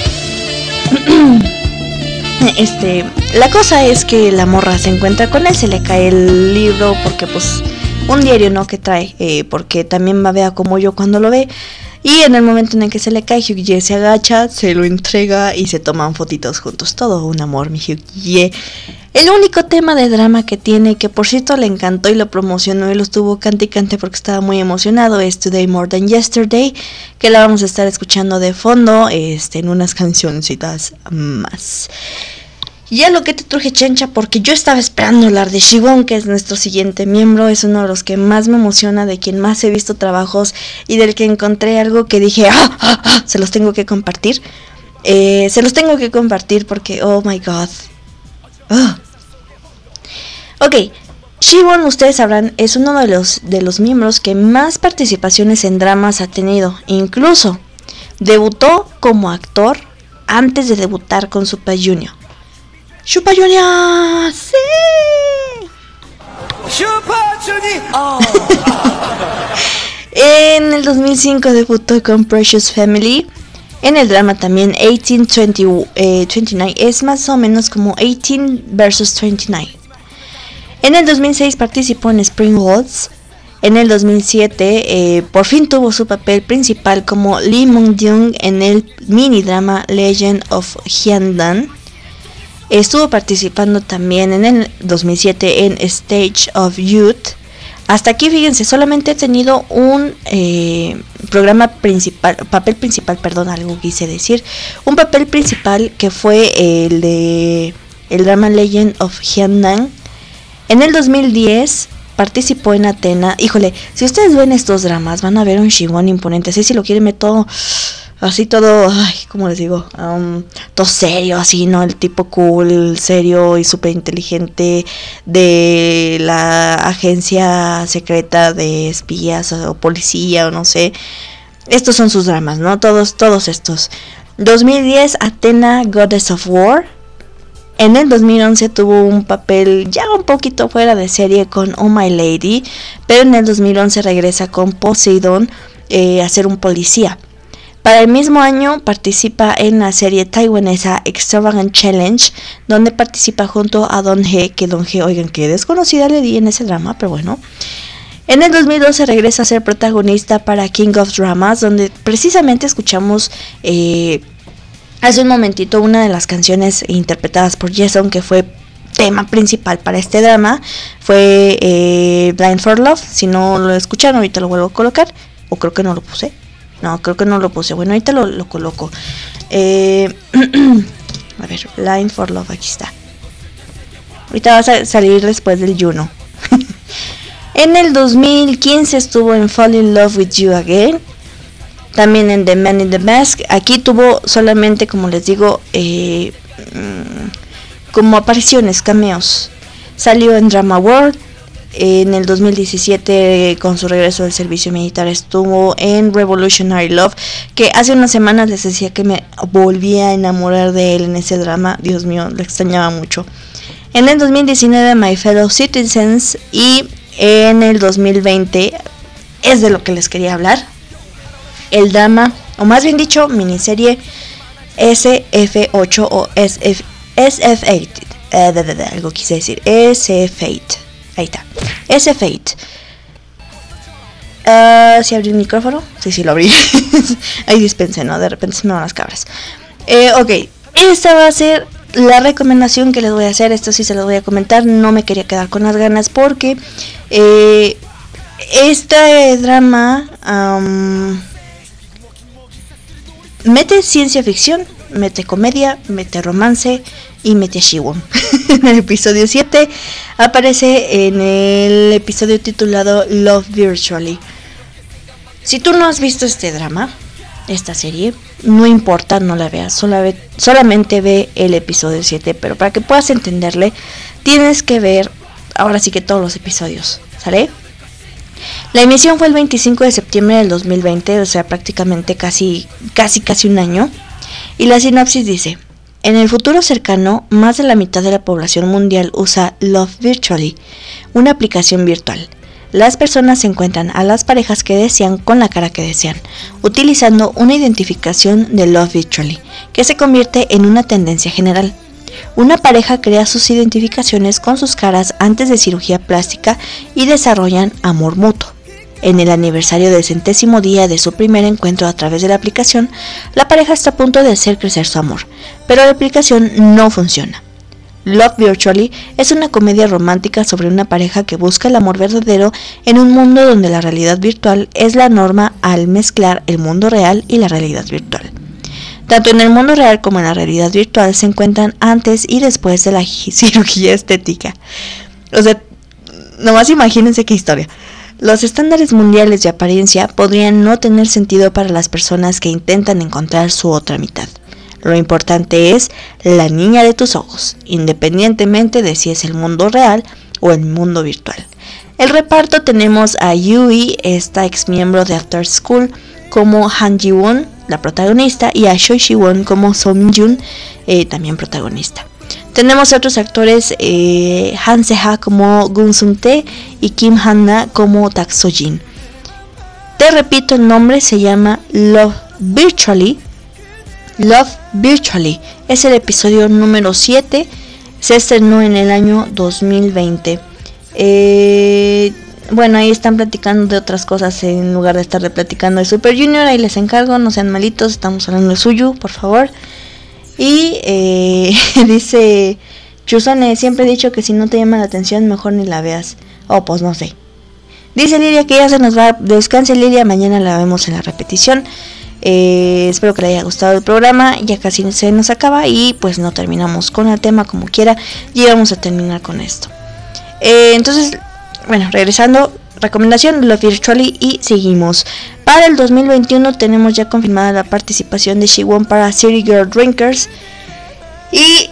La cosa es que la morra se encuentra con él, se le cae el libro porque pues un diario, ¿no? Que trae, porque también babea como yo cuando lo ve. Y en el momento en el que se le cae, Hyuk Jae se agacha, se lo entrega y se toman fotitos juntos. Todo un amor, mi Hyuk Jae. El único tema de drama que tiene, que por cierto le encantó y lo promocionó y lo estuvo cante y cante porque estaba muy emocionado, es Today More Than Yesterday, que la vamos a estar escuchando de fondo en unas cancioncitas más. Ya lo que te truje, Chencha, porque yo estaba esperando hablar de Siwon, que es nuestro siguiente miembro, es uno de los que más me emociona, de quien más he visto trabajos y del que encontré algo que dije, se los tengo que compartir. Se los tengo que compartir porque, oh my god. Ok, Siwon, ustedes sabrán, es uno de los miembros que más participaciones en dramas ha tenido. Incluso debutó como actor antes de debutar con Super Junior. ¡Super Junior! ¡Sí! ¡Super Junior! Oh. En el 2005 debutó con Precious Family. En el drama también 1829, es más o menos como 18 versus 29. En el 2006 participó en Spring Waltz. En el 2007 por fin tuvo su papel principal como Lee Moon-jung en el mini drama Legend of Hyundan. Estuvo participando también en el 2007 en Stage of Youth. Hasta aquí, fíjense, solamente he tenido un papel principal, algo quise decir. Un papel principal que fue el de el drama Legend of Hyundan. En el 2010 participó en Athena. Híjole, si ustedes ven estos dramas van a ver un Siwon imponente. Así si lo quieren ver todo... Así todo, ay, ¿cómo les digo? Todo serio, así, ¿no? El tipo cool, serio y súper inteligente de la agencia secreta de espías o policía o no sé. Estos son sus dramas, ¿no? Todos estos. 2010, Athena, Goddess of War. En el 2011 tuvo un papel ya un poquito fuera de serie con Oh My Lady, pero en el 2011 regresa con Poseidon a ser un policía. Para el mismo año participa en la serie taiwanesa Extravagant Challenge, donde participa junto a Don He, que Don He, oigan, que desconocida le di en ese drama, pero bueno. En el 2012 regresa a ser protagonista para King of Dramas, donde precisamente escuchamos hace un momentito una de las canciones interpretadas por Jason, que fue tema principal para este drama, fue Blind for Love. Si no lo escucharon, ahorita lo vuelvo a colocar, o creo que no lo puse. No, creo que no lo puse. Bueno, ahorita lo coloco. A ver, Blind for Love, aquí está. Ahorita va a salir después del Juno. En el 2015 estuvo en Fall in Love with You Again. También en The Man in the Mask. Aquí tuvo solamente, como les digo, como apariciones, cameos. Salió en Drama World. En el 2017, con su regreso del servicio militar, estuvo en Revolutionary Love, que hace unas semanas les decía que me volví a enamorar de él en ese drama. Dios mío, lo extrañaba mucho. En el 2019, My Fellow Citizens. Y en el 2020 es de lo que les quería hablar. El drama, o más bien dicho, miniserie SF8 o SF8. Algo quise decir. SF8. Ahí está. SF8. ¿Sí abrí el micrófono? Sí, lo abrí. Ahí dispense, ¿no? De repente se me van las cabras. Ok. Esta va a ser la recomendación que les voy a hacer. Esto sí se los voy a comentar. No me quería quedar con las ganas porque este drama mete ciencia ficción, mete comedia, mete romance y mete a Siwon. En el episodio 7 aparece en el episodio titulado Love Virtually. Si tú no has visto este drama, esta serie, no importa, no la veas, solamente ve el episodio 7, pero para que puedas entenderle tienes que ver ahora sí que todos los episodios, ¿sale? La emisión fue el 25 de septiembre del 2020, o sea, prácticamente casi un año. Y la sinopsis dice: en el futuro cercano, más de la mitad de la población mundial usa Love Virtually, una aplicación virtual. Las personas encuentran a las parejas que desean con la cara que desean, utilizando una identificación de Love Virtually, que se convierte en una tendencia general. Una pareja crea sus identificaciones con sus caras antes de cirugía plástica y desarrollan amor mutuo. En el aniversario del 100º día de su primer encuentro a través de la aplicación, la pareja está a punto de hacer crecer su amor, pero la aplicación no funciona. Love Virtually es una comedia romántica sobre una pareja que busca el amor verdadero en un mundo donde la realidad virtual es la norma al mezclar el mundo real y la realidad virtual. Tanto en el mundo real como en la realidad virtual se encuentran antes y después de la cirugía estética. O sea, nomás imagínense qué historia. Los estándares mundiales de apariencia podrían no tener sentido para las personas que intentan encontrar su otra mitad. Lo importante es la niña de tus ojos, independientemente de si es el mundo real o el mundo virtual. El reparto tenemos a Yui, esta ex miembro de After School, como Han Ji-won, la protagonista, y a Choi Si-won como So Min-jun, también protagonista. Tenemos a otros actores, Han Se-ha como Gun Sung-tae y Kim Han-na como Tak So-jin. Te repito, el nombre se llama Love Virtually. Love Virtually es el episodio número 7. Se estrenó en el año 2020. Bueno, ahí están platicando de otras cosas en lugar de estar platicando de Super Junior. Ahí les encargo, no sean malitos, estamos hablando de suyo, por favor. Y dice Chusone: siempre he dicho que si no te llama la atención mejor ni la veas. Oh, pues no sé. Dice Lilia que ya se nos va. Descanse, Lilia, mañana la vemos en la repetición. Espero que le haya gustado el programa. Ya casi se nos acaba y pues no terminamos con el tema como quiera. Y vamos a terminar con esto. Entonces, bueno, regresando, recomendación Love Virtually y seguimos. Para el 2021 tenemos ya confirmada la participación de Siwon para City Girl Drinkers. Y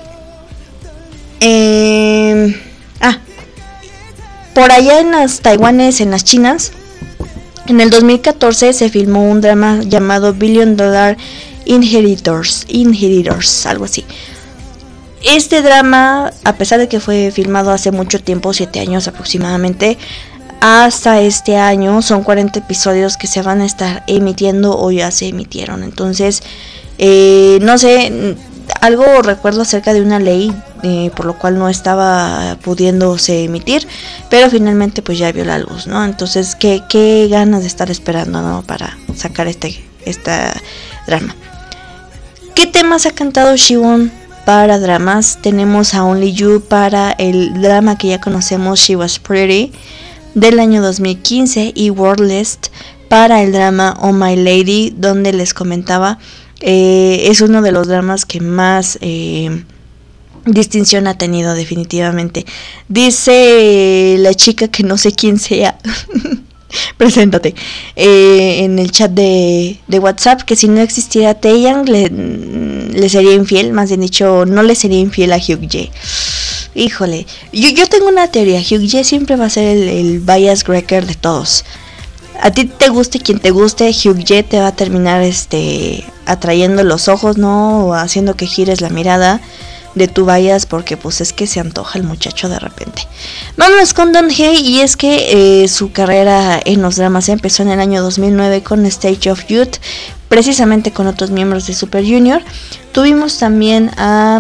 por allá en las taiwanes, en las chinas, en el 2014 se filmó un drama llamado $1 Billion Inheritors, algo así. Este drama, a pesar de que fue filmado hace mucho tiempo, 7 años aproximadamente, hasta este año son 40 episodios que se van a estar emitiendo o ya se emitieron. Entonces, no sé, algo recuerdo acerca de una ley por lo cual no estaba pudiéndose emitir, pero finalmente pues ya vio la luz, ¿no? Entonces, qué ganas de estar esperando, ¿no? Para sacar esta drama. ¿Qué temas ha cantado Siwon para dramas? Tenemos a Only You para el drama que ya conocemos, She Was Pretty, del año 2015, y Wordless para el drama Oh My Lady, donde les comentaba, es uno de los dramas que más distinción ha tenido definitivamente. Dice la chica que no sé quién sea, preséntate, en el chat de WhatsApp, que si no existiera Taeyang le sería infiel, más bien dicho, no le sería infiel a Hyukjae. Híjole, yo tengo una teoría. Hyukjae siempre va a ser el bias breaker de todos. A ti te guste quien te guste, Hyukjae te va a terminar atrayendo los ojos, ¿no? O haciendo que gires la mirada de tu bias, porque pues es que se antoja el muchacho de repente. Vámonos con Donhae, y es que su carrera en los dramas empezó en el año 2009 con Stage of Youth, precisamente con otros miembros de Super Junior. Tuvimos también a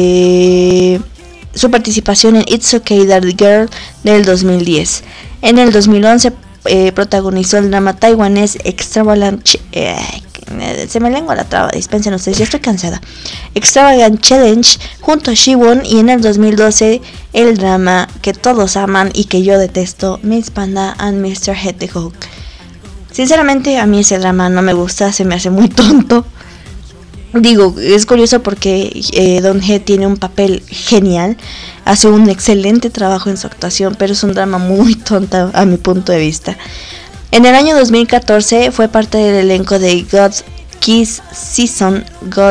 su participación en It's Okay Daddy Girl del 2010. En el 2011 protagonizó el drama taiwanés Extravagant se me lengua la traba, dispensen ustedes, ya estoy cansada. Extravagant Challenge junto a Siwon, y en el 2012 el drama que todos aman y que yo detesto, Miss Panda and Mr. Hedgehog. Sinceramente a mí ese drama no me gusta, se me hace muy tonto. Digo, es curioso porque Donhae tiene un papel genial, hace un excelente trabajo en su actuación, pero es un drama muy tonto a mi punto de vista. En el año 2014 fue parte del elenco de God's Kiss Season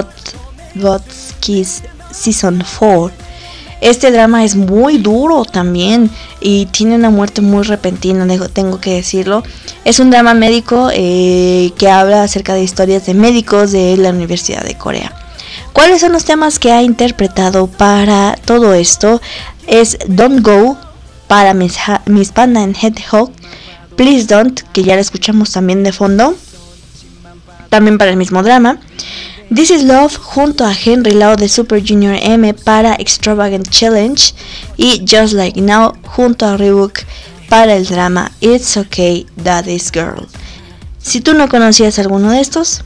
4. Este drama es muy duro también y tiene una muerte muy repentina, tengo que decirlo. Es un drama médico que habla acerca de historias de médicos de la Universidad de Corea. ¿Cuáles son los temas que ha interpretado para todo esto? Es Don't Go para Miss Panda and Hedgehog, Please Don't, que ya la escuchamos también de fondo, también para el mismo drama. This Is Love junto a Henry Lau de Super Junior M para Extravagant Challenge, y Just Like Now junto a Ryuk para el drama It's Okay Daddy's Girl. Si tú no conocías alguno de estos,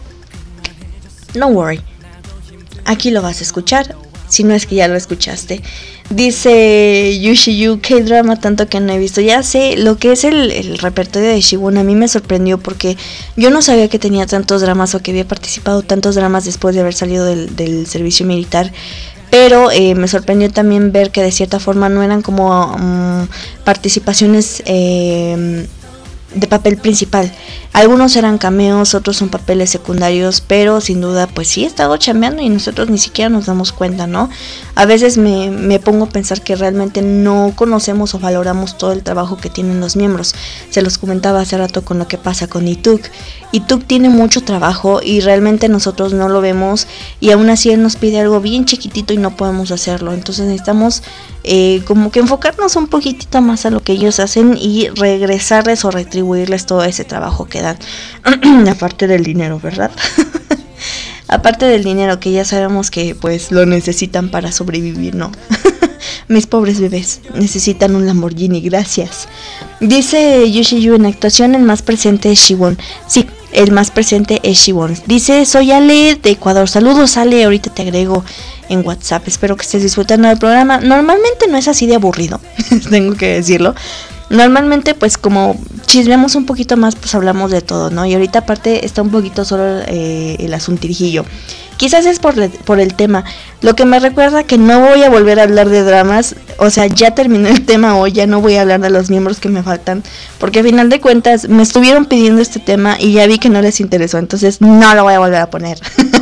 no worry, aquí lo vas a escuchar, si no es que ya lo escuchaste. Dice Yushiyu, K-drama tanto que no he visto. Ya sé, lo que es el repertorio de Siwon a mí me sorprendió, porque yo no sabía que tenía tantos dramas o que había participado tantos dramas después de haber salido del servicio militar. Pero me sorprendió también ver que de cierta forma no eran como participaciones de papel principal. Algunos eran cameos, otros son papeles secundarios, pero sin duda pues sí he estado chambeando y nosotros ni siquiera nos damos cuenta, ¿no? A veces me pongo a pensar que realmente no conocemos o valoramos todo el trabajo que tienen los miembros. Se los comentaba hace rato con lo que pasa con Ituk. Ituk tiene mucho trabajo y realmente nosotros no lo vemos, y aún así él nos pide algo bien chiquitito y no podemos hacerlo. Entonces necesitamos como que enfocarnos un poquitito más a lo que ellos hacen y regresarles o retribuirles todo ese trabajo que dan. Aparte del dinero, ¿verdad? Aparte del dinero, que ya sabemos que pues lo necesitan para sobrevivir, ¿no? Mis pobres bebés necesitan un Lamborghini, gracias. Dice Yushiyu, en actuación el más presente es Siwon. Sí, el más presente es Siwon. Dice, soy Ale de Ecuador. Saludos, Ale, ahorita te agrego en WhatsApp. Espero que estés disfrutando del programa. Normalmente no es así de aburrido, tengo que decirlo. Normalmente pues como chismeamos un poquito más, pues hablamos de todo, ¿no? Y ahorita aparte está un poquito solo el asuntirijillo. Quizás es por el tema, lo que me recuerda que no voy a volver a hablar de dramas. O sea, ya terminé el tema hoy, ya no voy a hablar de los miembros que me faltan, porque a final de cuentas me estuvieron pidiendo este tema y ya vi que no les interesó, entonces no lo voy a volver a poner.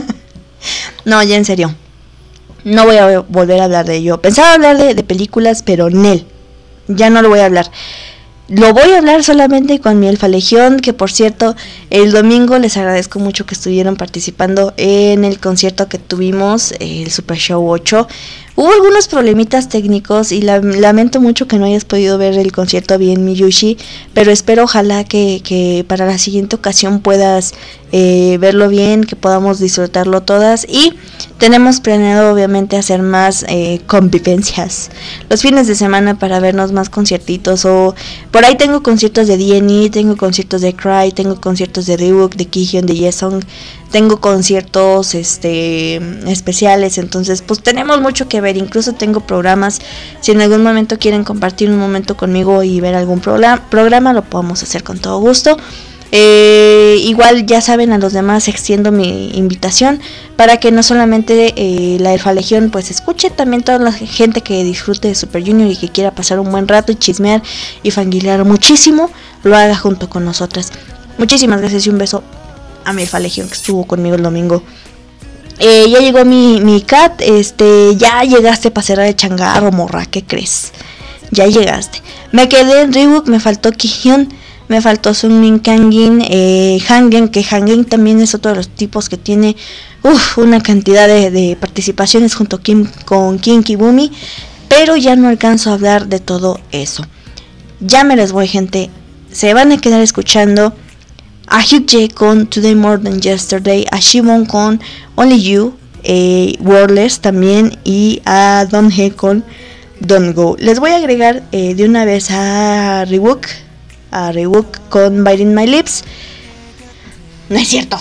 No, ya en serio, no voy a volver a hablar de ello. Pensaba hablar de películas, pero Nel, ya no lo voy a hablar. Lo voy a hablar solamente con mi Alfa Legión, que por cierto, el domingo les agradezco mucho que estuvieron participando en el concierto que tuvimos, el Super Show 8. Hubo algunos problemitas técnicos y lamento mucho que no hayas podido ver el concierto bien, Miyushi, pero espero ojalá que para la siguiente ocasión puedas verlo bien, que podamos disfrutarlo todas, y tenemos planeado obviamente hacer más convivencias los fines de semana para vernos más conciertitos, o por ahí tengo conciertos de D&E, tengo conciertos de Cry, tengo conciertos de Reebok, de Kihyun, de Yesong, tengo conciertos especiales, entonces pues tenemos mucho que ver, incluso tengo programas, si en algún momento quieren compartir un momento conmigo y ver algún programa, lo podemos hacer con todo gusto. Igual ya saben, a los demás extiendo mi invitación para que no solamente la Elfa Legión pues escuche, también toda la gente que disfrute de Super Junior y que quiera pasar un buen rato y chismear y fangirlear muchísimo, lo haga junto con nosotras. Muchísimas gracias y un beso a mi Elfa Legión que estuvo conmigo el domingo. Ya llegó mi cat, ya llegaste para cerrar el changarro, morra, ¿qué crees? Ya llegaste. Me quedé en Reebok, me faltó Kihyun, me faltó Sunmin Kangin, Hangen, que Hangen también es otro de los tipos que tiene una cantidad de participaciones junto con Kim Kibumi, pero ya no alcanzo a hablar de todo eso. Ya me les voy, gente. Se van a quedar escuchando a Hyukjae con Today More Than Yesterday, a Shimon con Only You, Wordless también, y a Donhe con Don't Go. Les voy a agregar de una vez a Reebok con Biting My Lips. No es cierto.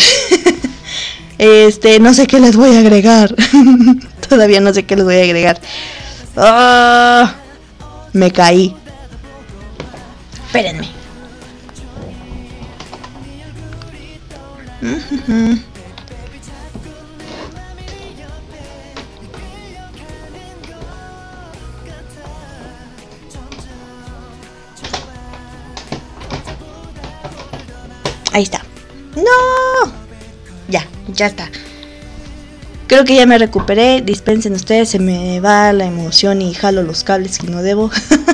No sé qué les voy a agregar. Todavía no sé qué les voy a agregar. Me caí. Espérenme. Ahí está. ¡No! Ya está. Creo que ya me recuperé. Dispensen ustedes, se me va la emoción y jalo los cables que no debo.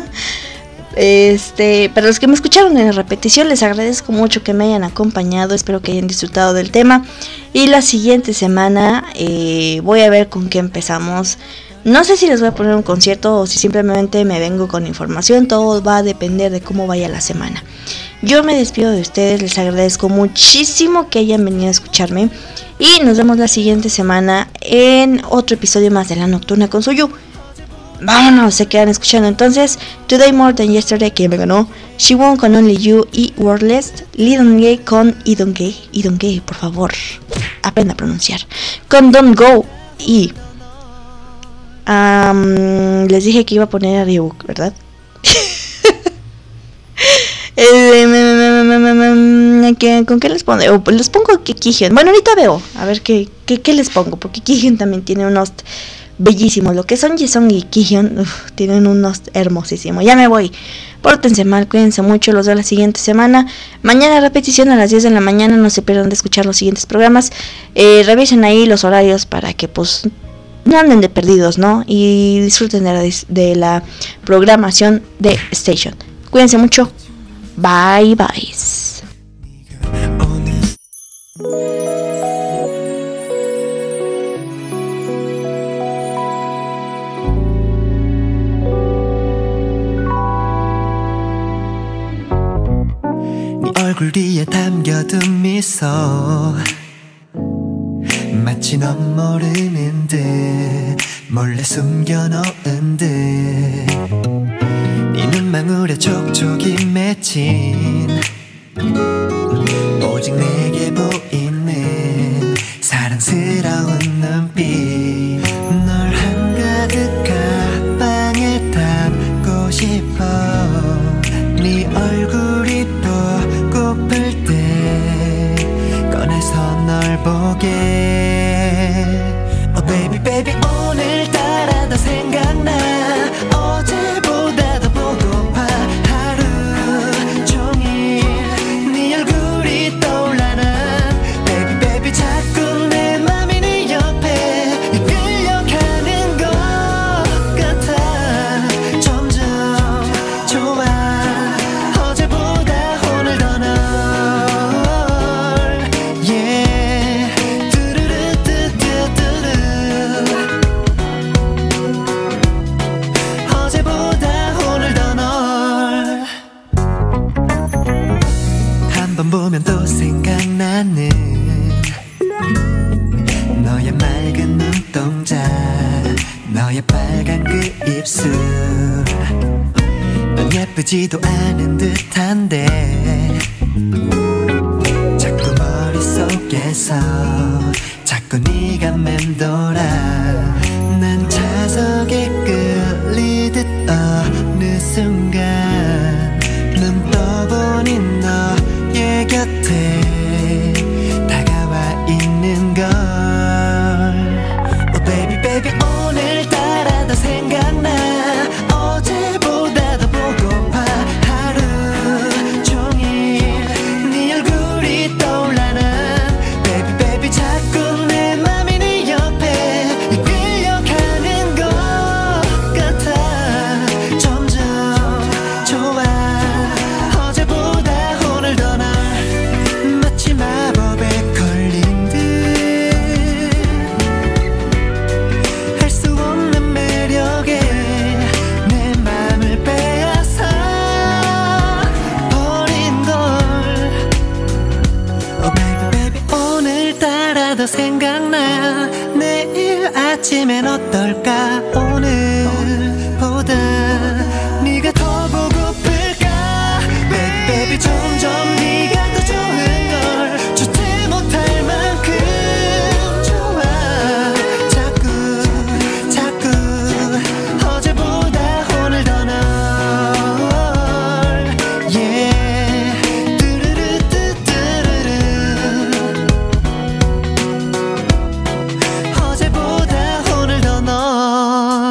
Para los que me escucharon en la repetición, les agradezco mucho que me hayan acompañado. Espero que hayan disfrutado del tema. Y la siguiente semana voy a ver con qué empezamos. No sé si les voy a poner un concierto o si simplemente me vengo con información. Todo va a depender de cómo vaya la semana. Yo me despido de ustedes, les agradezco muchísimo que hayan venido a escucharme. Y nos vemos la siguiente semana en otro episodio más de La Nocturna con Suyu. Vámonos, se quedan escuchando entonces Today More Than Yesterday, que me ganó, Shimon con Only You y Wordless, Lee Dong-gae con Idong-gae, por favor, aprenda a pronunciar, con Don't Go, y les dije que iba a poner a Reebok, ¿verdad? ¿Con qué les pongo? Les pongo Kihyun. Bueno, ahorita veo, a ver qué les pongo, porque Kihyun también tiene unos bellísimos. Lo que son Yesong y Kihyun tienen unos hermosísimos. Ya me voy. Pórtense mal, cuídense mucho. Los veo la siguiente semana. Mañana repetición a las 10 de la mañana. No se pierdan de escuchar los siguientes programas. Revisen ahí los horarios para que pues no anden de perdidos, ¿no? Y disfruten de la programación de Station. Cuídense mucho. Bye bye. 네 얼굴 뒤에 담겨둔 미소 마치 넌 모르는 듯 몰래 숨겨놓은 듯 네 눈망울에 촉촉이 맺힌 오직 내게 보이는 사랑스러운 눈빛 널 한가득 가방에 담고 싶어 네 얼굴이 또 꽃필 때 꺼내서 널 보게 Oh baby baby 오늘따라 더 생각나 어제보다 더 보고파 하루 종일 네 얼굴이 떠올라 난 너의 빨간 그 입술 넌 예쁘지도 않은 듯한데 자꾸 머릿속에서 자꾸 네가 맴돌아 난 자석에 끌리듯 어느 순간 눈 떠보니 너의 곁에 다가와 있는 걸 Oh baby baby 오늘따라 더 생각나 어제보다 더 보고파 하루 종일 네 얼굴이 떠올라 난 Baby baby 자꾸 내 맘이 네 옆에 끌려가는 것 같아 점점 좋아 어제보다 오늘 더 날 마치 마법에 걸린 듯 할 수 없는 매력에 내 맘을 빼앗아 버린 걸 Oh baby baby 오늘따라 더 생각나 내일 아침엔 어떨까 오늘보다 네가 더 보고플까 Baby baby 점점 네가 더 좋은 걸 좋지 못할 만큼 좋아 자꾸 어제보다 오늘 더 널 Yeah 뚜루루뚜뚜루루 어제보다 오늘 더 널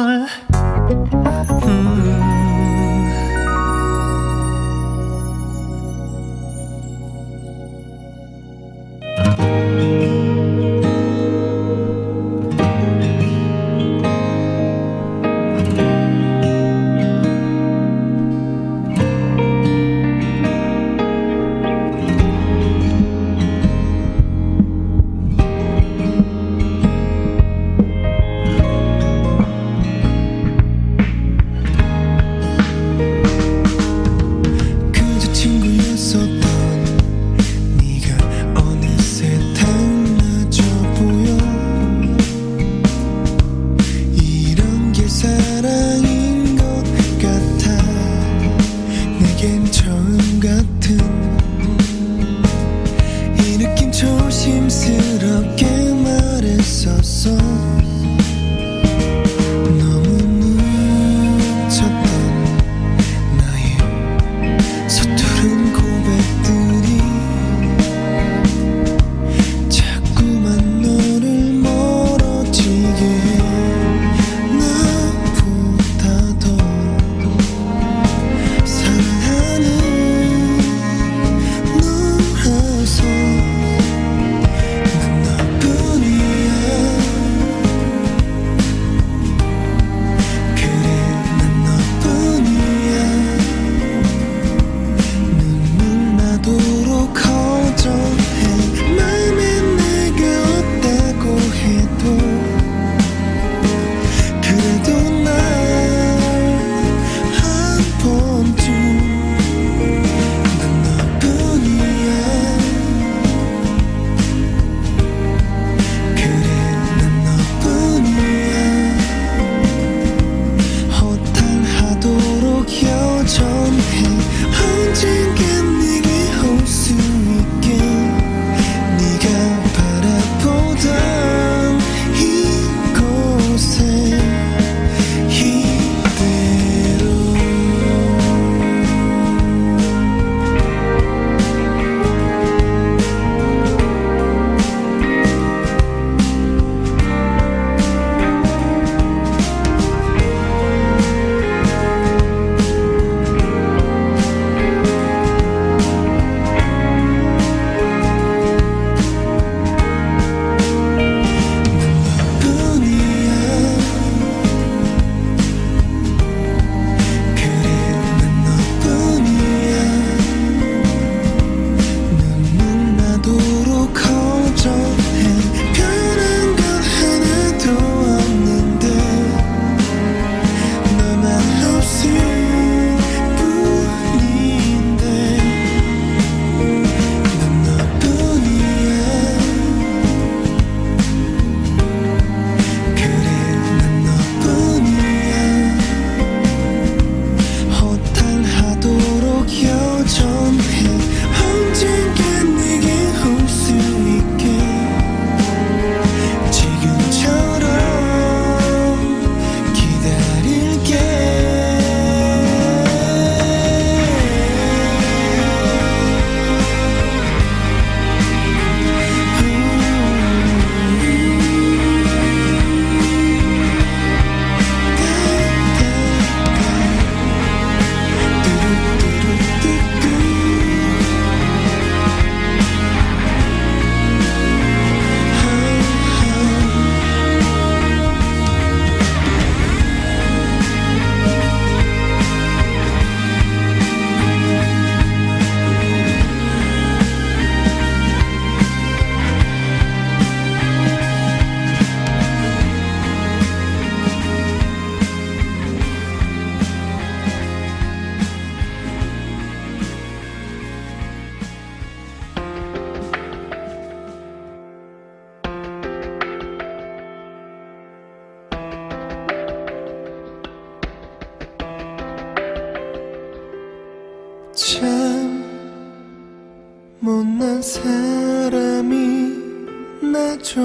한 사람이 나죠.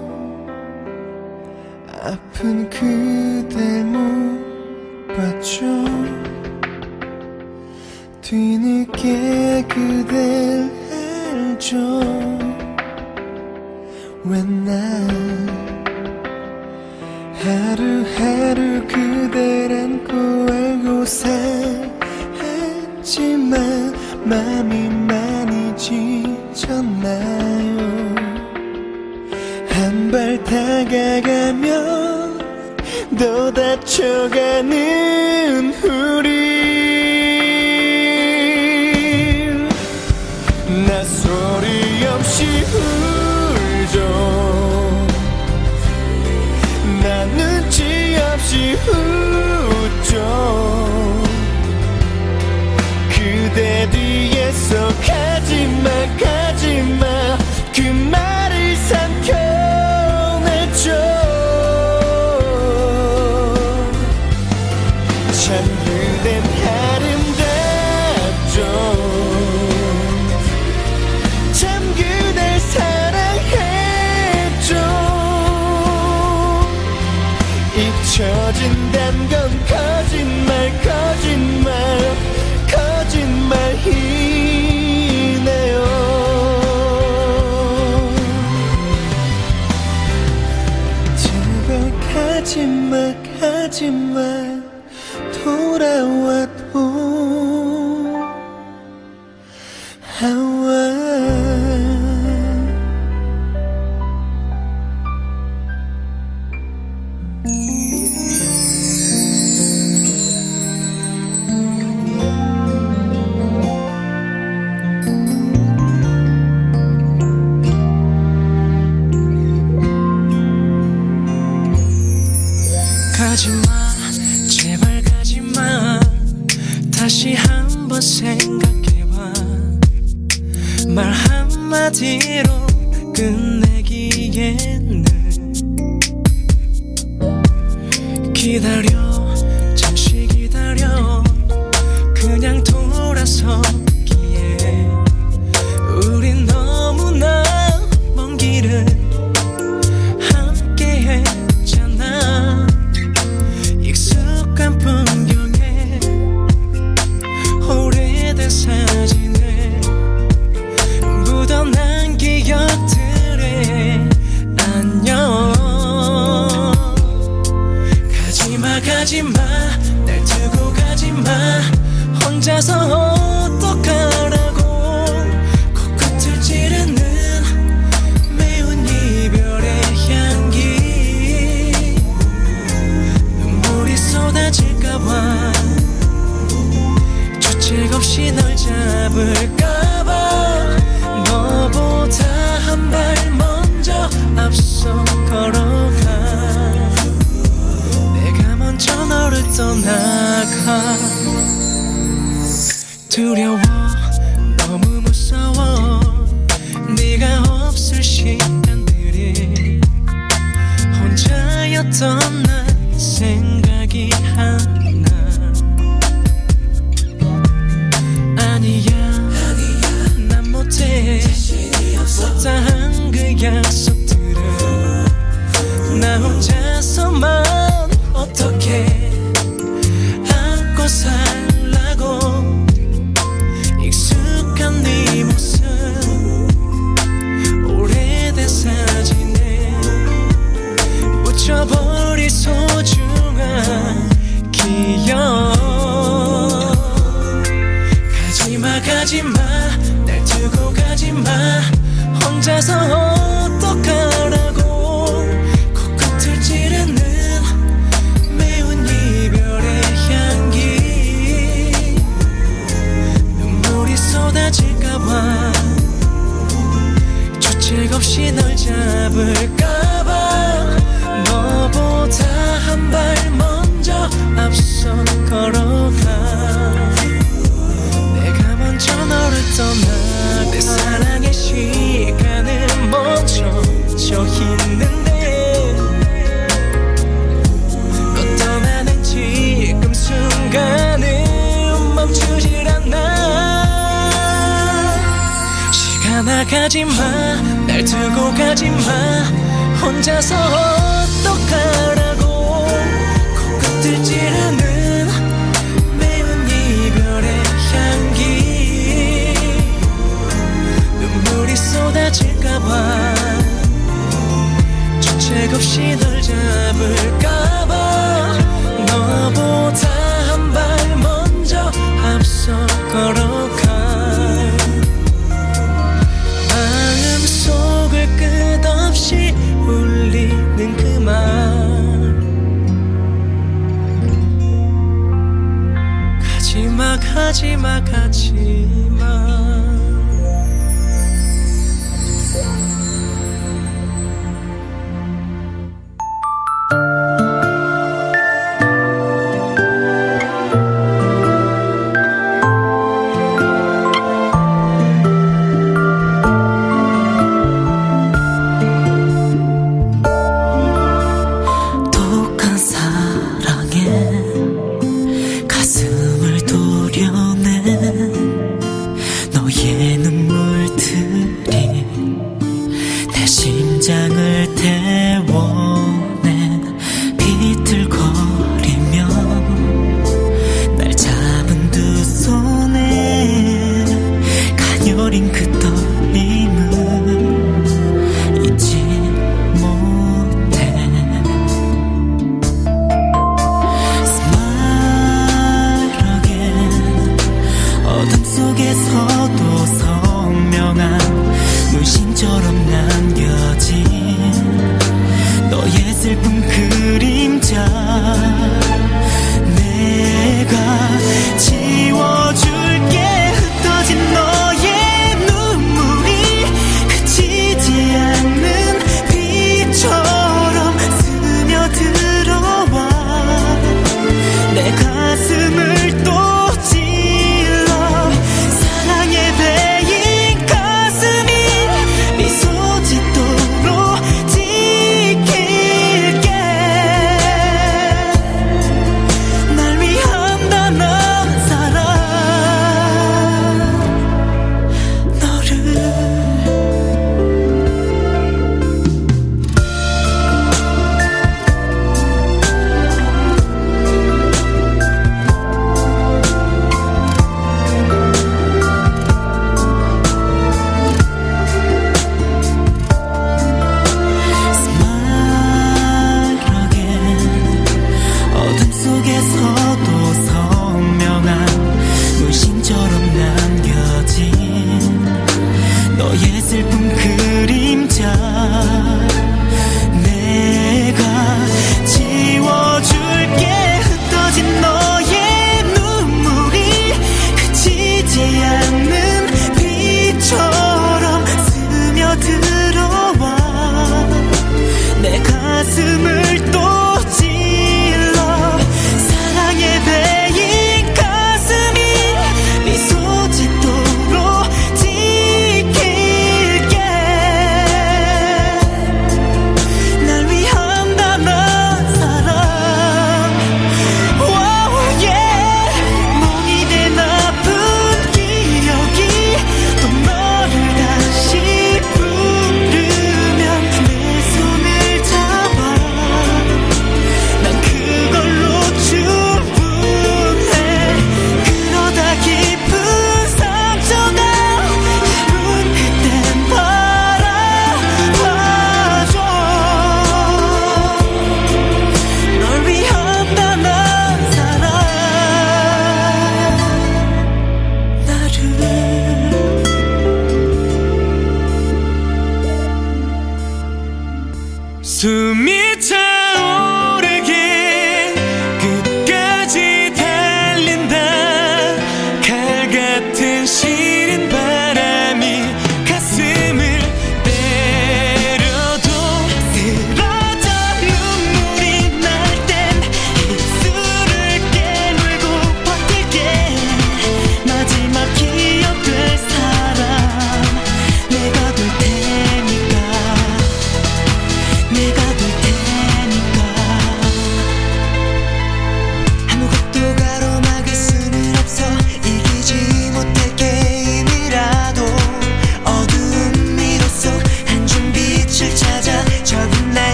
아픈 그댈 못 봤죠. 뒤늦게 그댈 알죠. 왜 난 하루하루 그댈 안고 알고 살았지만 맘이 많이 지쳤나요. 한 발 다가가면 더 다쳐가는 우리. 나 소리 없이 울죠. 나 눈치 없이 웃죠. 그대 뒤에서 가지마 가지마 그 말을 삼켜냈죠. 참 그댄 아름답죠. 참 그댈 사랑했죠. 잊혀진단 건 거짓말 거짓말 거짓말이네요. 제발 가지마 가지마 돌아와도 가지마 제발 가지마 다시 한번 생각해봐. 말 한마디로 끝내기에는 기다려 잠시 기다려 그냥 돌아서기에 우린 너무나 먼 길을 함께 했잖아. 익숙한 풍경에 오래된 사진에 묻어난 기억들에 안녕. 가지마 가지마 날 두고 가지마 혼자서 어떡하라고 코끝을 찌르는 매운 이별의 향기. 눈물이 쏟아질까봐 주책 없이 널 잡을까봐 너보다 한 발 먼저 앞서 걸어가. 내가 먼저 너를 떠나가. 두려워 너무 무서워 네가 없을 시간들이 혼자였던 난 생각이 하나. 아니야 난 못해 못다한 그 약속들을 나 혼자서만 어떻게 안고 살라고. 익숙한 네 모습 오래된 사진에 묻혀버린 소중한 기억. 가지마 가지마 날 두고 가지마 혼자서 어떡하라고 코끝을 찌르는 매운 이별의 향기. 눈물이 쏟아질까봐 주책 없이 널 잡을까봐 너보다 한 발 먼저 앞서 걸어가. 내가 먼저 너를 떠나. 내 사랑의 시간은 멈춰져 있는데 너 떠나는 지금 순간은 멈추질 않아. 시간 떠나가지마 날 두고 가지마 혼자서 어떡하라고 코끝을 찌르는 매운 이별의 향기 눈물이 쏟아질까봐 주책 없이 널 잡을까봐 너보다 한 발 먼저 앞서 걸어가 마음속을 끝없이 울리는 그 말 가지마 가지마 가지마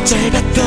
짧았던